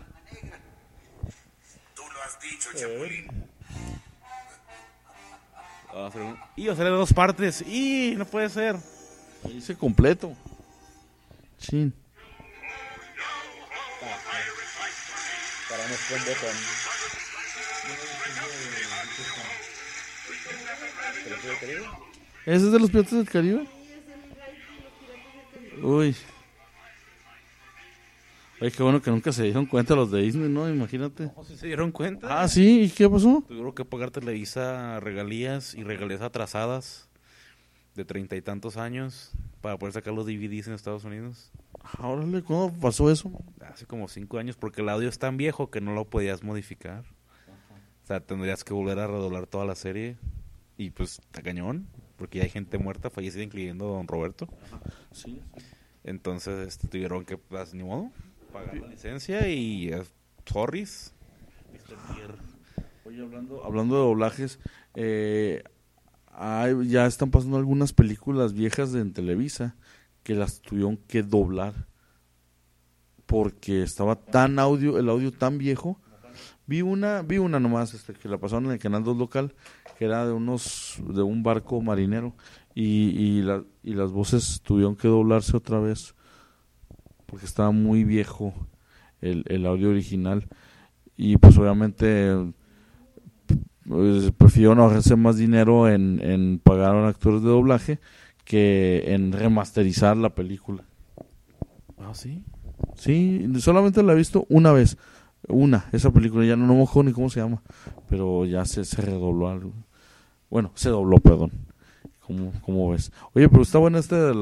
Tú lo has dicho, Chapulín. Y va a ser de 2 partes. ¡Y no puede ser! dice completo. Chin. Para un botón. ¿Ese es de los Piratas del Caribe? Uy. Ay, qué bueno que nunca se dieron cuenta los de Disney, ¿no? Imagínate. ¿No se dieron cuenta? Ah, sí, ¿y qué pasó? Tuvieron que pagar Televisa regalías atrasadas de 30 y tantos años para poder sacar los DVDs en Estados Unidos. Órale, ¿cuándo pasó eso? Hace como 5 años, porque el audio es tan viejo que no lo podías modificar. O sea, tendrías que volver a redoblar toda la serie. Y pues, está cañón, porque ya hay gente muerta, fallecida, incluyendo a don Roberto. Sí. Entonces, tuvieron que, pues, ni modo, pagar la licencia y sorris. Oye, hablando de doblajes, ya están pasando algunas películas viejas en Televisa que las tuvieron que doblar porque estaba el audio tan viejo. Vi una nomás que la pasaron en el canal 2 local, que era de un barco marinero y las voces tuvieron que doblarse otra vez porque estaba muy viejo el audio original y pues obviamente pues, prefirieron ahorrarse más dinero en pagar a actores de doblaje que en remasterizar la película. ¿Ah, sí? Sí, solamente la he visto una vez. Esa película, ya no me acuerdo ni cómo se llama, pero ya se redobló algo. Bueno, se dobló, perdón. ¿Cómo ves? Oye, pero está bueno de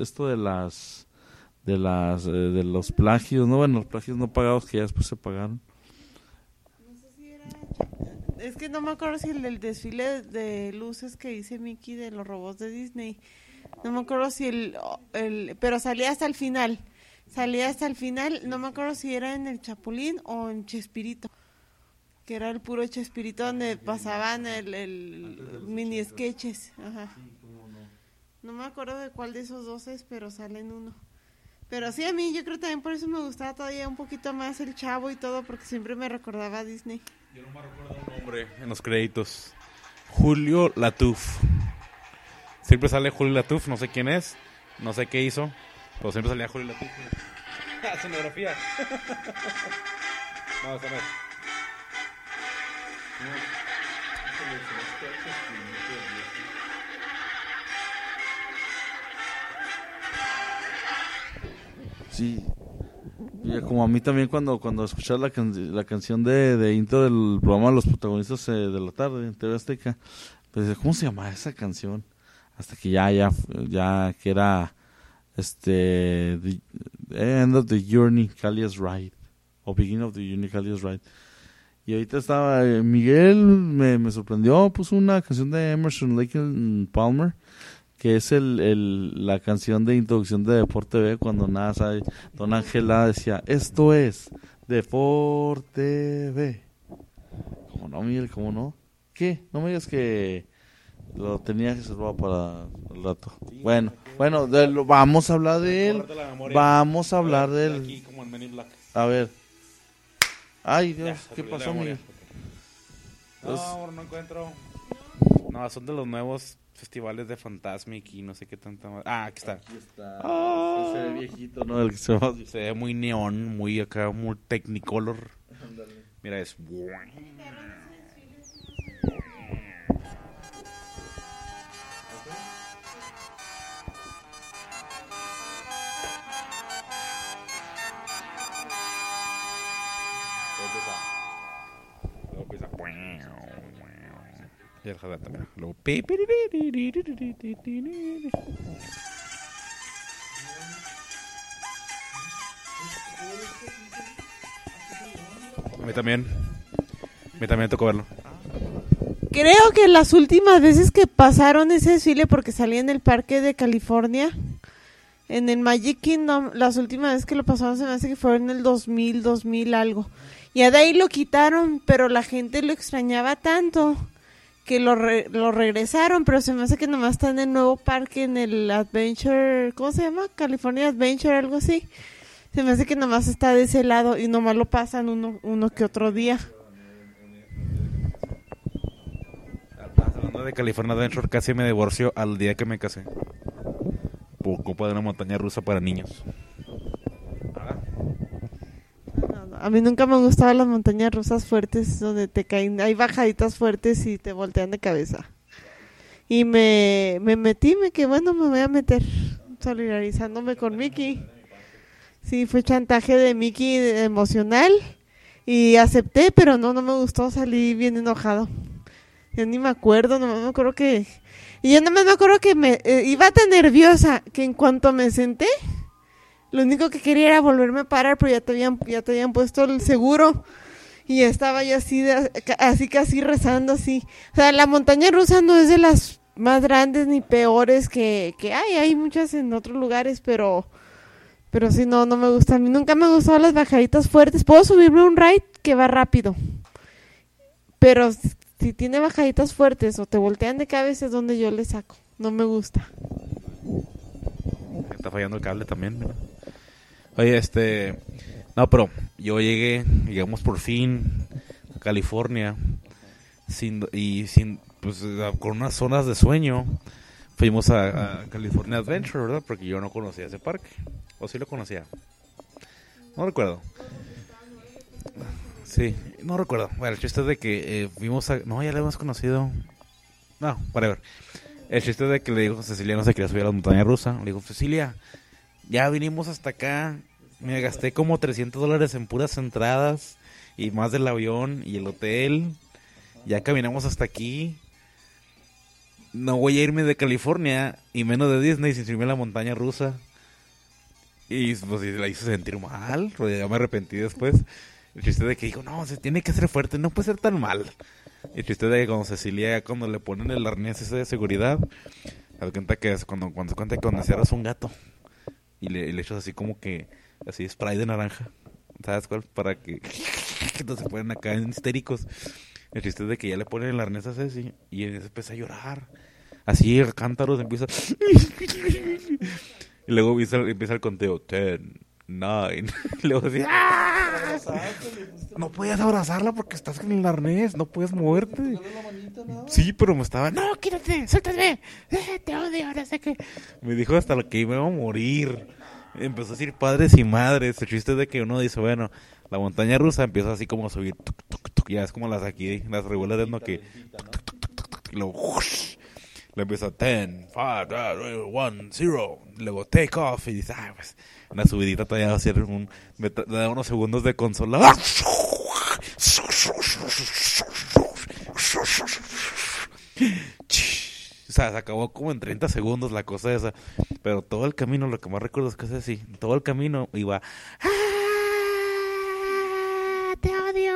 los plagios, ¿no? Bueno, los plagios no pagados que ya después se pagaron. No sé si era... Es que no me acuerdo si el del desfile de luces que dice Mickey de los robots de Disney. No me acuerdo si pero salía hasta el final. No me acuerdo si era en el Chapulín o en Chespirito, que era el puro Chespirito donde pasaban el mini sketches. Ajá. No me acuerdo de cuál de esos dos es, pero sale en uno. Pero sí, a mí yo creo también por eso me gustaba todavía un poquito más el Chavo y todo, porque siempre me recordaba a Disney. Yo no me recuerdo el nombre en los créditos. Julio Latuf. Siempre sale Julio Latuf, no sé quién es, no sé qué hizo, pero siempre salía Julio Latuf. Escenografía. No, esa no es. sí. Y como a mí también cuando escuchaba la canción de intro del programa Los Protagonistas de la tarde en TV Azteca, pues ¿cómo se llamaba esa canción? Hasta que ya que era The End of the Journey, Callias Ride, o Beginning of the Journey, Callias Ride. Y ahorita estaba Miguel, me sorprendió, puso una canción de Emerson Lake and Palmer, que es la canción de introducción de Deporte B, cuando nada sabe, Don Ángela decía, esto es Deporte B. ¿Cómo no, Miguel? ¿Cómo no? ¿Qué? No me digas que lo tenía reservado para el rato. Sí, bueno, vamos a hablar de él. Vamos a hablar de él. A ver. Ay, Dios, ¿qué pasó, Miguel? No encuentro. No, son de los nuevos festivales de Fantasmic y no sé qué tanta más. Aquí está. Aquí está. Se ve viejito, ¿no? El que se ve muy neón, muy acá, muy Technicolor. Mira, es... Y el jadata, mira. Luego... A mí también me tocó verlo. Creo que las últimas veces que pasaron ese desfile, porque salía en el parque de California, en el Magic Kingdom, las últimas veces que lo pasaron se me hace que fueron en el 2000 algo. Y de ahí lo quitaron, pero la gente lo extrañaba tanto que lo regresaron, pero se me hace que nomás está en el nuevo parque, en el Adventure, ¿cómo se llama? California Adventure, algo así. Se me hace que nomás está de ese lado y nomás lo pasan uno que otro día. Hablando de California Adventure, casi me divorcio al día que me casé. Por culpa de una montaña rusa para niños. No, a mí nunca me han gustado las montañas rusas fuertes donde te caen, hay bajaditas fuertes y te voltean de cabeza. Y me metí, que bueno, me voy a meter solidarizándome con Mickey. Sí, fue chantaje de Mickey emocional y acepté, pero no me gustó, salí bien enojado. Yo ni me acuerdo, no me acuerdo que... Y yo nomás me acuerdo que iba tan nerviosa que en cuanto me senté, lo único que quería era volverme a parar, pero ya te habían puesto el seguro. Y estaba yo así casi rezando, así. O sea, la montaña rusa no es de las más grandes ni peores que hay muchas en otros lugares, pero sí, no me gusta. A mí nunca me han gustado las bajaditas fuertes. Puedo subirme a un ride que va rápido, pero si tiene bajaditas fuertes o te voltean de cabeza es donde yo le saco. No me gusta. Está fallando el cable también, ¿no? Oye, no, pero llegamos por fin a California pues con unas zonas de sueño. Fuimos a California Adventure, ¿verdad? Porque yo no conocía ese parque. ¿O sí lo conocía? No recuerdo. Sí, no recuerdo. Bueno, el chiste es de que fuimos a... No, ya lo hemos conocido. No, whatever. El chiste es de que le dijo a Cecilia, no se quería subir a la montaña rusa. Le dijo, Cecilia, ya vinimos hasta acá. Me gasté como $300 en puras entradas. Y más del avión y el hotel. Ya caminamos hasta aquí. No voy a irme de California y menos de Disney sin subirme a la montaña rusa. Y pues la hizo sentir mal. Pero ya me arrepentí después. El chiste de que dijo, no, se tiene que ser fuerte, no puede ser tan mal. El chiste de que cuando Cecilia, cuando le ponen el arnés ese de seguridad, se da cuenta que es cuando se cuenta que cuando encierras un gato y le echas así como que, así spray de naranja, ¿sabes cuál? Para que no se ponen acá en histéricos. El chiste es de que ya le ponen el arnés a Ceci y empieza a llorar. Así, cántaros, empieza... Y luego empieza el conteo, 10, 9. Y luego así, ¡ah! No puedes abrazarla porque estás en el arnés, no puedes moverte. Sí, pero me estaba, no, quítate, suéltame, te odio, no sé qué. Me dijo hasta lo que iba a morir. Empezó a decir padres y madres. El chiste es de que uno dice, bueno, la montaña rusa empieza así como a subir, tuc, tuc, tuc, ya es como las aquí, las regulares, ¿no? Que tuc, tuc, tuc, tuc, tuc, y luego Le empieza 10, 5, 1, 0. Luego take off. Y dice, ay, pues, una subidita todavía va a ser me da unos segundos de consola. O sea, se acabó como en 30 segundos la cosa esa. Pero todo el camino, lo que más recuerdo es que es así. Todo el camino iba... ¡Ah, te odio!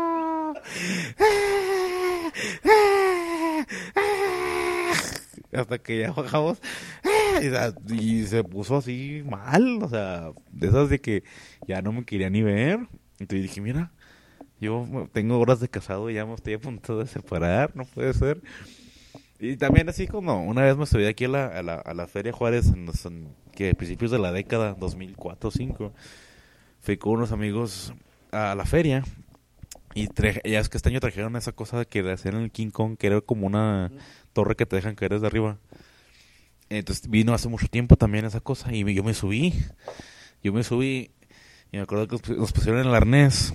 ¡Ah, ah, ah! Hasta que ya bajamos. ¡Ah! Y se puso así mal. O sea, de esas de que ya no me quería ni ver. Entonces dije, mira, yo tengo horas de casado y ya me estoy a punto de separar. No puede ser. Y también así como una vez me subí aquí a la Feria Juárez en principios de la década 2004 o 2005. Fui con unos amigos a la feria y ya es que este año trajeron esa cosa que hacían en el King Kong, que era como una torre que te dejan caer desde arriba. Entonces vino hace mucho tiempo también esa cosa y yo me subí y me acuerdo que nos pusieron en el arnés.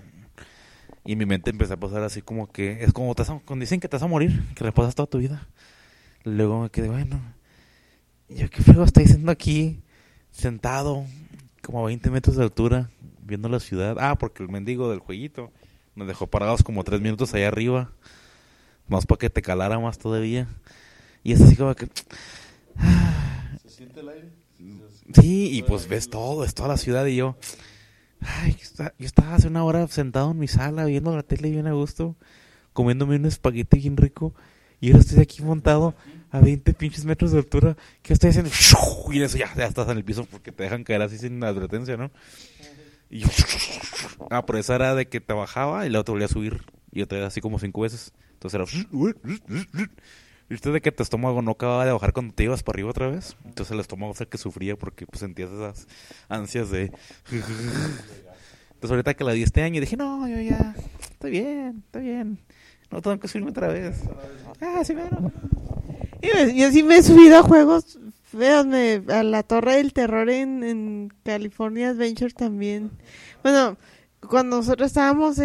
Y mi mente empezó a pasar así como que... Es como cuando dicen que te vas a morir, que repasas toda tu vida. Luego me quedé, bueno... ¿Yo qué frego estoy haciendo aquí? Sentado, como a 20 metros de altura, viendo la ciudad. Ah, porque el mendigo del jueguito nos dejó parados como 3 minutos allá arriba. Más para que te calara más todavía. Y es así como que... ¿Se siente el aire? Sí, y pues ves todo, es toda la ciudad y yo... Ay, yo estaba hace una hora sentado en mi sala viendo la tele bien a gusto, comiéndome un espagueti bien rico, y ahora estoy aquí montado a 20 pinches metros de altura. ¿Qué estoy haciendo? Y eso ya estás en el piso porque te dejan caer así sin advertencia, ¿no? Y yo, pero esa era de que te bajaba y luego te volvía a subir, y otra vez así como 5 veces. Entonces era... ¿Viste de que tu estómago no acababa de bajar cuando te ibas para arriba otra vez? Entonces el estómago es el que sufría porque pues sentías esas ansias de... Entonces ahorita que la di este año dije, no, yo ya estoy bien. No tengo que subirme otra vez. Sí, bueno. Yo sí me he subido a juegos feos, a la Torre del Terror en California Adventure también. Bueno, cuando nosotros estábamos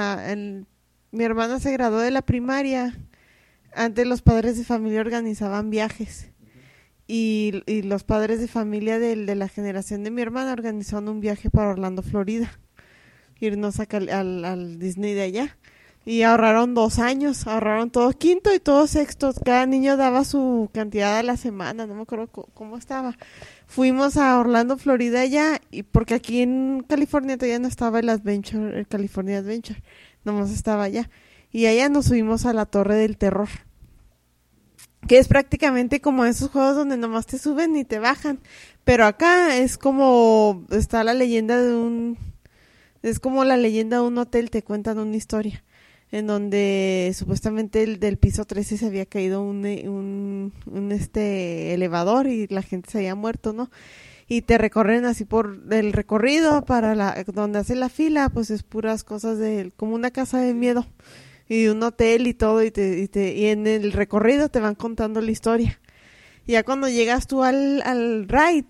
mi hermana se graduó de la primaria. Antes los padres de familia organizaban viajes y los padres de familia de la generación de mi hermana organizaron un viaje para Orlando, Florida, irnos al Disney de allá, y ahorraron 2 años, ahorraron todo quinto y todo sexto, cada niño daba su cantidad a la semana, no me acuerdo cómo estaba. Fuimos a Orlando, Florida allá, y porque aquí en California todavía no estaba el California Adventure, nomás estaba allá. Y allá nos subimos a la Torre del Terror, que es prácticamente como esos juegos donde nomás te suben y te bajan. Pero acá es como está la leyenda es como la leyenda de un hotel, te cuentan una historia en donde supuestamente del piso 13 se había caído un elevador y la gente se había muerto, ¿no? Y te recorren así por el recorrido para donde hace la fila, pues es puras cosas como una casa de miedo. Y un hotel y todo, y en el recorrido te van contando la historia. Y ya cuando llegas tú al ride,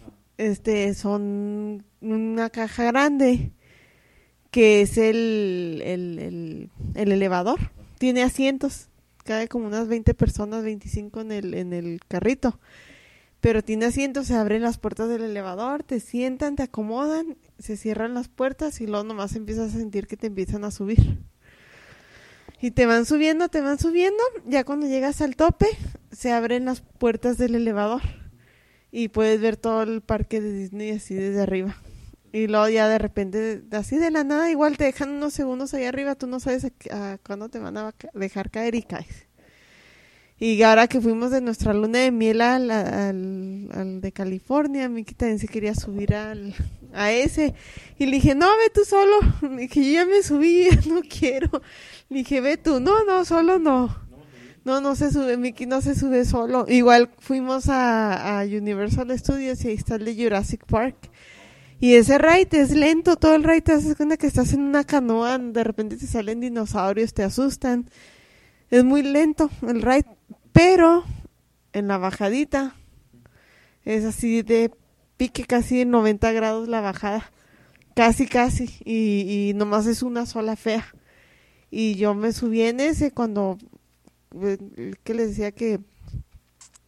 son una caja grande, que es el elevador. Tiene asientos, cabe como unas 20 personas, 25 en el carrito. Pero tiene asientos, se abren las puertas del elevador, te sientan, te acomodan, se cierran las puertas y luego nomás empiezas a sentir que te empiezan a subir. Y te van subiendo, ya cuando llegas al tope, se abren las puertas del elevador y puedes ver todo el parque de Disney así desde arriba. Y luego ya de repente, así de la nada, igual te dejan unos segundos ahí arriba, tú no sabes a cuándo te van a dejar caer y caes. Y ahora que fuimos de nuestra luna de miel al de California, Miki también se quería subir a ese. Y le dije, no, ve tú solo. Le dije, yo ya me subí, ya no quiero. Le dije, ve tú. No, solo no. No se sube, Miki no se sube solo. Igual fuimos a Universal Studios y ahí está el de Jurassic Park. Y ese ride es lento, todo el ride te das cuenta que estás en una canoa, de repente te salen dinosaurios, te asustan. Es muy lento el ride, pero en la bajadita es así de pique, casi de 90 grados la bajada, casi, y nomás es una sola fea. Y yo me subí en ese cuando, que les decía que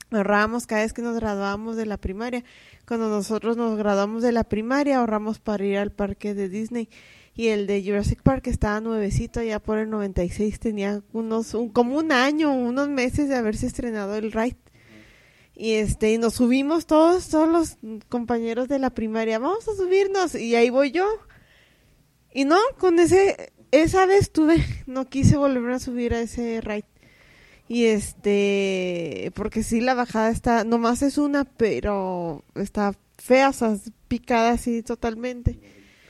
ahorrábamos cada vez que nos graduábamos de la primaria. Cuando nosotros nos graduamos de la primaria, ahorramos para ir al parque de Disney. Y el de Jurassic Park estaba nuevecito, ya por el 96 tenía como un año, unos meses de haberse estrenado el ride. Y nos subimos todos los compañeros de la primaria, vamos a subirnos, y ahí voy yo. Y no, esa vez no quise volver a subir a ese ride. Y porque sí, la bajada nomás es una, pero está fea, o sea, picada así totalmente.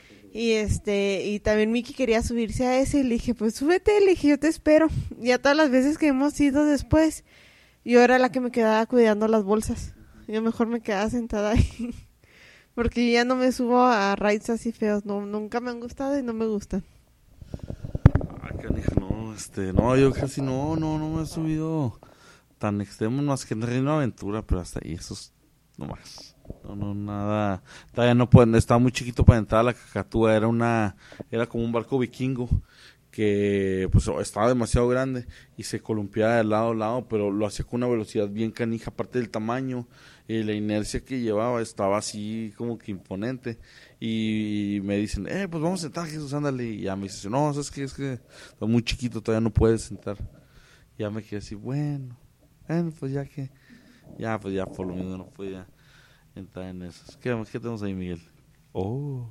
Y también Mickey quería subirse a ese, y le dije, pues súbete, le dije, yo te espero. Y a todas las veces que hemos ido después, yo era la que me quedaba cuidando las bolsas. Yo mejor me quedaba sentada ahí. Porque yo ya no me subo a rides así feos. No, nunca me han gustado y no me gustan. Ay, canija, no, yo casi no me he subido tan extremo, más que en Reino Aventura, pero hasta ahí, eso es nomás. No, nada. Todavía no pueden, estaba muy chiquito para entrar a la Cacatúa, era como un barco vikingo que pues estaba demasiado grande y se columpiaba de lado a lado, pero lo hacía con una velocidad bien canija, aparte del tamaño y la inercia que llevaba, estaba así como que imponente. Y me dicen, pues vamos a sentar, Jesús, ándale. Y ya me dice, no, es que estoy muy chiquito, todavía no puedes sentar. Y ya me quedé así, bueno, pues ya por lo mismo no podía entrar en eso. ¿Qué tenemos ahí, Miguel? Oh.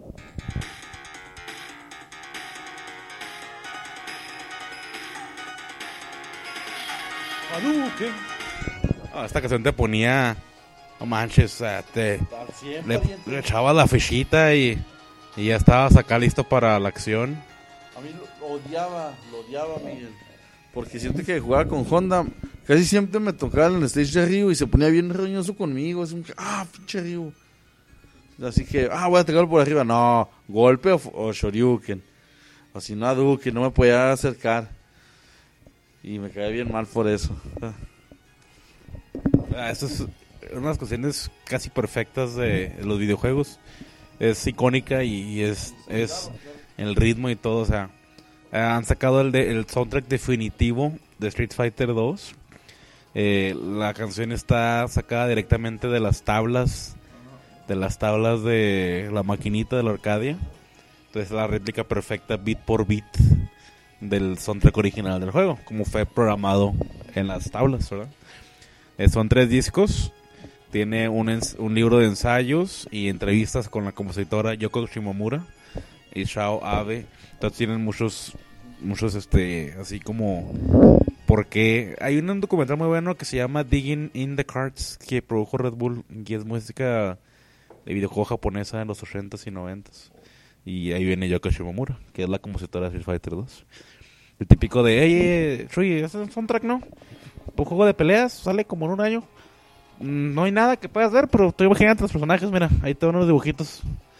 Esta canción te ponía, no manches, o sea, le echabas la fichita y ya estabas acá listo para la acción. A mí lo odiaba, Miguel, porque siempre que jugaba con Honda, casi siempre me tocaba en el stage de Ryu y se ponía bien roñoso conmigo, así como que, pinche Ryu. Así que, voy a tocarlo por arriba, no, golpe o Shoryuken, o si no, Hadouken, no me podía acercar. Y me cae bien mal por eso. Eso es unas cuestiones casi perfectas de los videojuegos. Es icónica y es el ritmo y todo. O sea, han sacado el soundtrack definitivo de Street Fighter 2. La canción está sacada directamente de las tablas de la maquinita de la Arcadia. Entonces la réplica perfecta, beat por beat, del soundtrack original del juego, como fue programado en las tablas, ¿verdad? Son 3 discos, tiene un libro de ensayos y entrevistas con la compositora Yoko Shimomura y Shao Abe. Entonces tienen muchos así como porque hay un documental muy bueno que se llama Digging in the Cards, que produjo Red Bull, que es música de videojuego japonesa en los 80s y 90s. Y ahí viene Yoko Shimomura, que es la compositora de Street Fighter 2. El típico de, Shui, ¿es un soundtrack, no? Un juego de peleas, sale como en un año. No hay nada que puedas ver, pero estoy imaginando los personajes, mira, ahí te van unos dibujitos.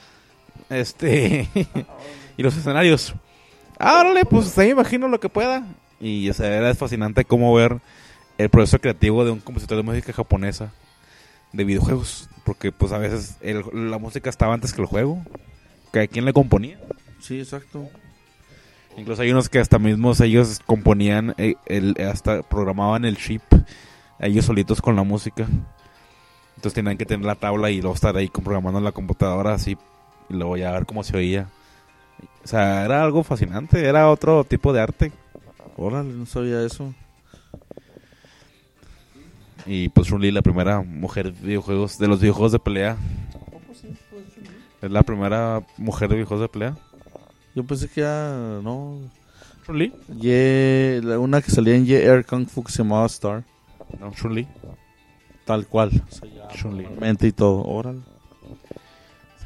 Y los escenarios. Órale, pues ahí imagino lo que pueda. Y o sea, es fascinante cómo ver el proceso creativo de un compositor de música japonesa de videojuegos. Porque pues a veces la música estaba antes que el juego. ¿A quién le componía? Sí, exacto. Incluso hay unos que hasta mismos ellos componían, hasta programaban el chip ellos solitos con la música. Entonces tenían que tener la tabla y luego estar ahí programando en la computadora así y luego ya ver cómo se oía. O sea, era algo fascinante, era otro tipo de arte. Órale, no sabía eso. Y pues Chun-Li, la primera mujer de los videojuegos de pelea. Es la primera mujer de videojuegos de pelea. Yo pensé que era, no. ¿Chun-Li? Una que salía en Air Kung Fu que se llamaba Star. No, Chun-Li. Tal cual. Chun-Li. Mente y todo, órale. Sí.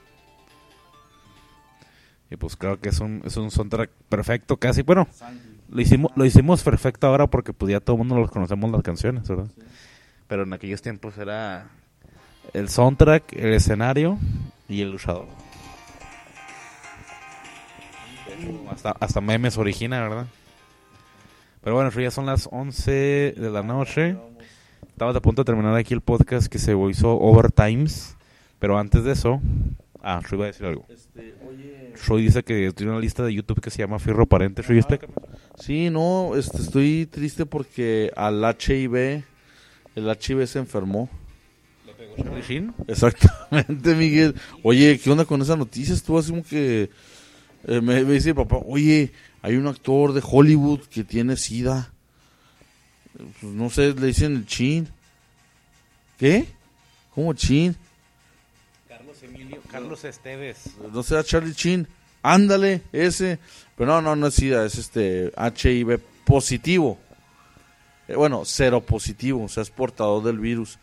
Y pues creo que es un soundtrack perfecto casi. Bueno, lo hicimos perfecto ahora porque pues ya todo el mundo los conocemos las canciones, ¿verdad? Sí. Pero en aquellos tiempos era el soundtrack, el escenario y el luchador. Hasta memes origina, ¿verdad? Pero bueno, ya son las 11 de la noche. Estamos a punto de terminar aquí el podcast que se hizo overtimes. Pero antes de eso... Shui iba a decir algo. Shui dice que tiene una lista de YouTube que se llama Fierro Parente. Shui, explícame. Sí, no, estoy triste porque al HIV el HIV se enfermó. ¿Le pegó Charlie Sheen? Exactamente, Miguel. Oye, ¿qué onda con esa noticia? Estuvo así como que me dice mi papá, oye, hay un actor de Hollywood que tiene SIDA. Pues no sé, le dicen el Chin. ¿Qué? ¿Cómo Chin? Carlos Esteves. No sea Charlie Chin. Ándale, ese. Pero no es SIDA, es HIV positivo. Bueno, cero positivo, o sea, es portador del virus.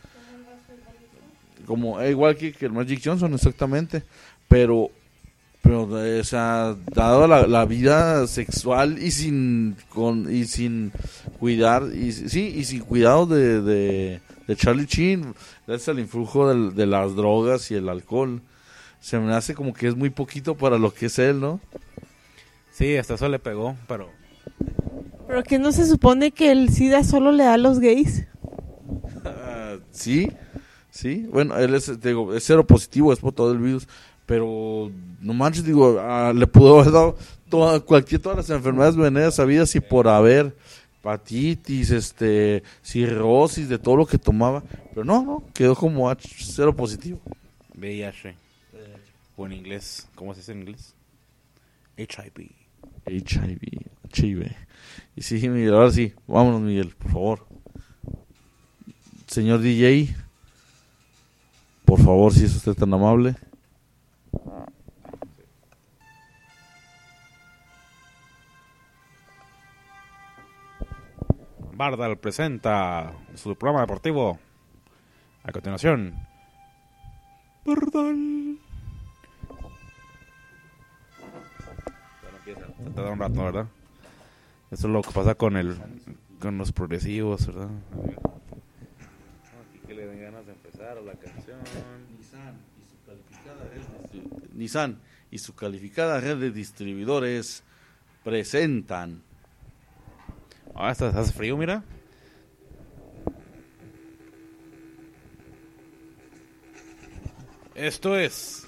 Como igual que el Magic Johnson, exactamente. Pero o sea, dado la vida sexual y sin cuidar y sin cuidado de Charlie Sheen, gracias al influjo de las drogas y el alcohol, se me hace como que es muy poquito para lo que es él, ¿no? Sí, hasta eso le pegó, pero ¿Pero que no se supone que el SIDA solo le da a los gays? Sí, bueno, él es cero positivo, es por todo el virus, pero no manches, digo, le pudo haber dado todas las enfermedades venéreas habidas y por haber, hepatitis, cirrosis, de todo lo que tomaba, pero no, quedó como cero positivo. VIH. O en inglés, ¿cómo se dice en inglés? HIV. Y sí, Miguel, ahora sí, vámonos, Miguel, por favor. Señor DJ, por favor, si es usted tan amable. Bardal presenta su programa deportivo. A continuación, Bardal. Te da un rato, ¿verdad? Eso es lo que pasa con los progresivos, ¿verdad? Aquí que le den ganas de empezar la canción. Nissan y su calificada red de distribuidores presentan. Hace frío, mira. Esto es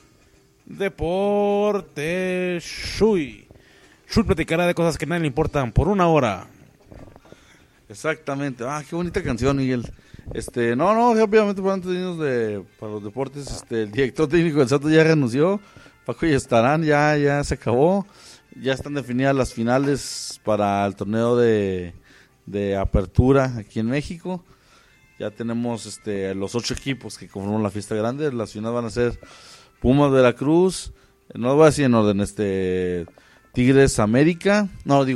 Deporte Shui. Shui platicará de cosas que a nadie le importan por 1 hora. Exactamente. Qué bonita canción, Miguel. No, obviamente antes de irnos para los deportes, el director técnico del Santos ya renunció. Paco y Estarán ya se acabó. Ya están definidas las finales para el torneo de apertura aquí en México. Ya tenemos los 8 equipos que conforman la fiesta grande. Las finales van a ser Pumas Veracruz, no voy a decir en orden, Tigres América,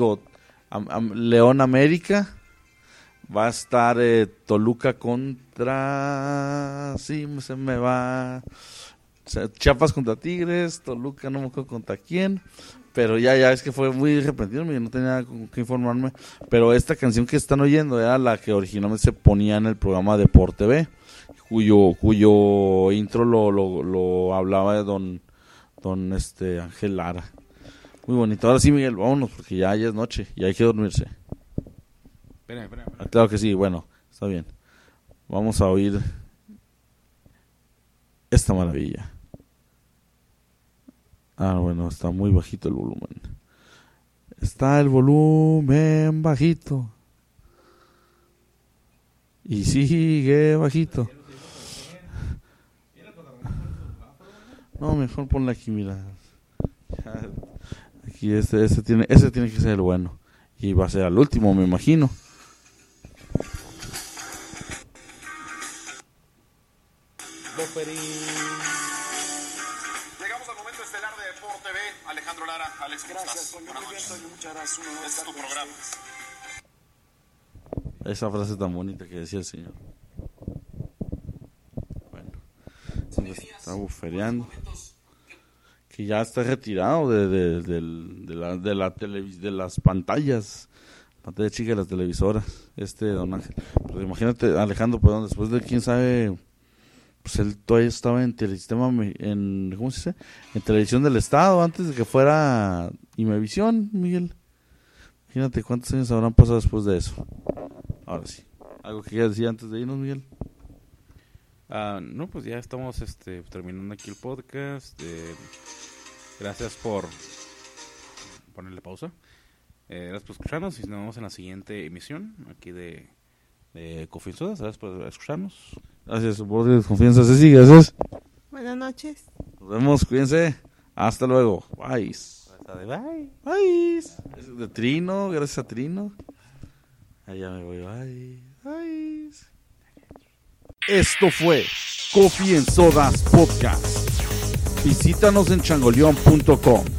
León América, va a estar Toluca contra, se me va, Chiapas contra Tigres, Toluca no me acuerdo contra quién, pero ya es que fue muy repentino, no tenía con qué informarme, pero esta canción que están oyendo era la que originalmente se ponía en el programa Deporte TV, cuyo intro lo hablaba de don Ángel Lara. Muy bonito. Ahora sí, Miguel, vámonos porque ya es noche y hay que dormirse. Espera. Claro que sí, bueno, está bien. Vamos a oír esta maravilla. Bueno, está muy bajito el volumen. Está el volumen bajito. Y sigue bajito. No, mejor ponle aquí, mira. Aquí ese tiene que ser el bueno. Y va a ser al último, me imagino. Llegamos al momento estelar de Deporte B. Alejandro Lara, Alex, ¿cómo estás? Toño. Muy bien, Toño, muchas gracias. Este es tu programa. Esa frase tan bonita que decía el señor. Bueno, está bufereando. Que ya está retirado de las pantallas chicas de las televisoras, don Ángel. Pero imagínate, Alejandro, perdón, después de quién sabe, pues él todavía estaba en telesistema, ¿cómo se dice? En Televisión del Estado, antes de que fuera Imevisión, Miguel. Imagínate cuántos años habrán pasado después de eso. Ahora sí, ¿algo que quieras decir antes de irnos, Miguel? No, pues ya estamos terminando aquí el podcast. Gracias por ponerle pausa. Gracias por escucharnos y nos vemos en la siguiente emisión aquí de Coffee and Soda. Gracias por escucharnos. Gracias por su confianza, Ceci. Gracias. Buenas noches. Nos vemos, cuídense. Hasta luego. Bye. Bye. Bye. De Trino, gracias a Trino. Allá me voy. Bye. Bye. Esto fue Coffee and Sodas Podcast. Visítanos en changoleón.com.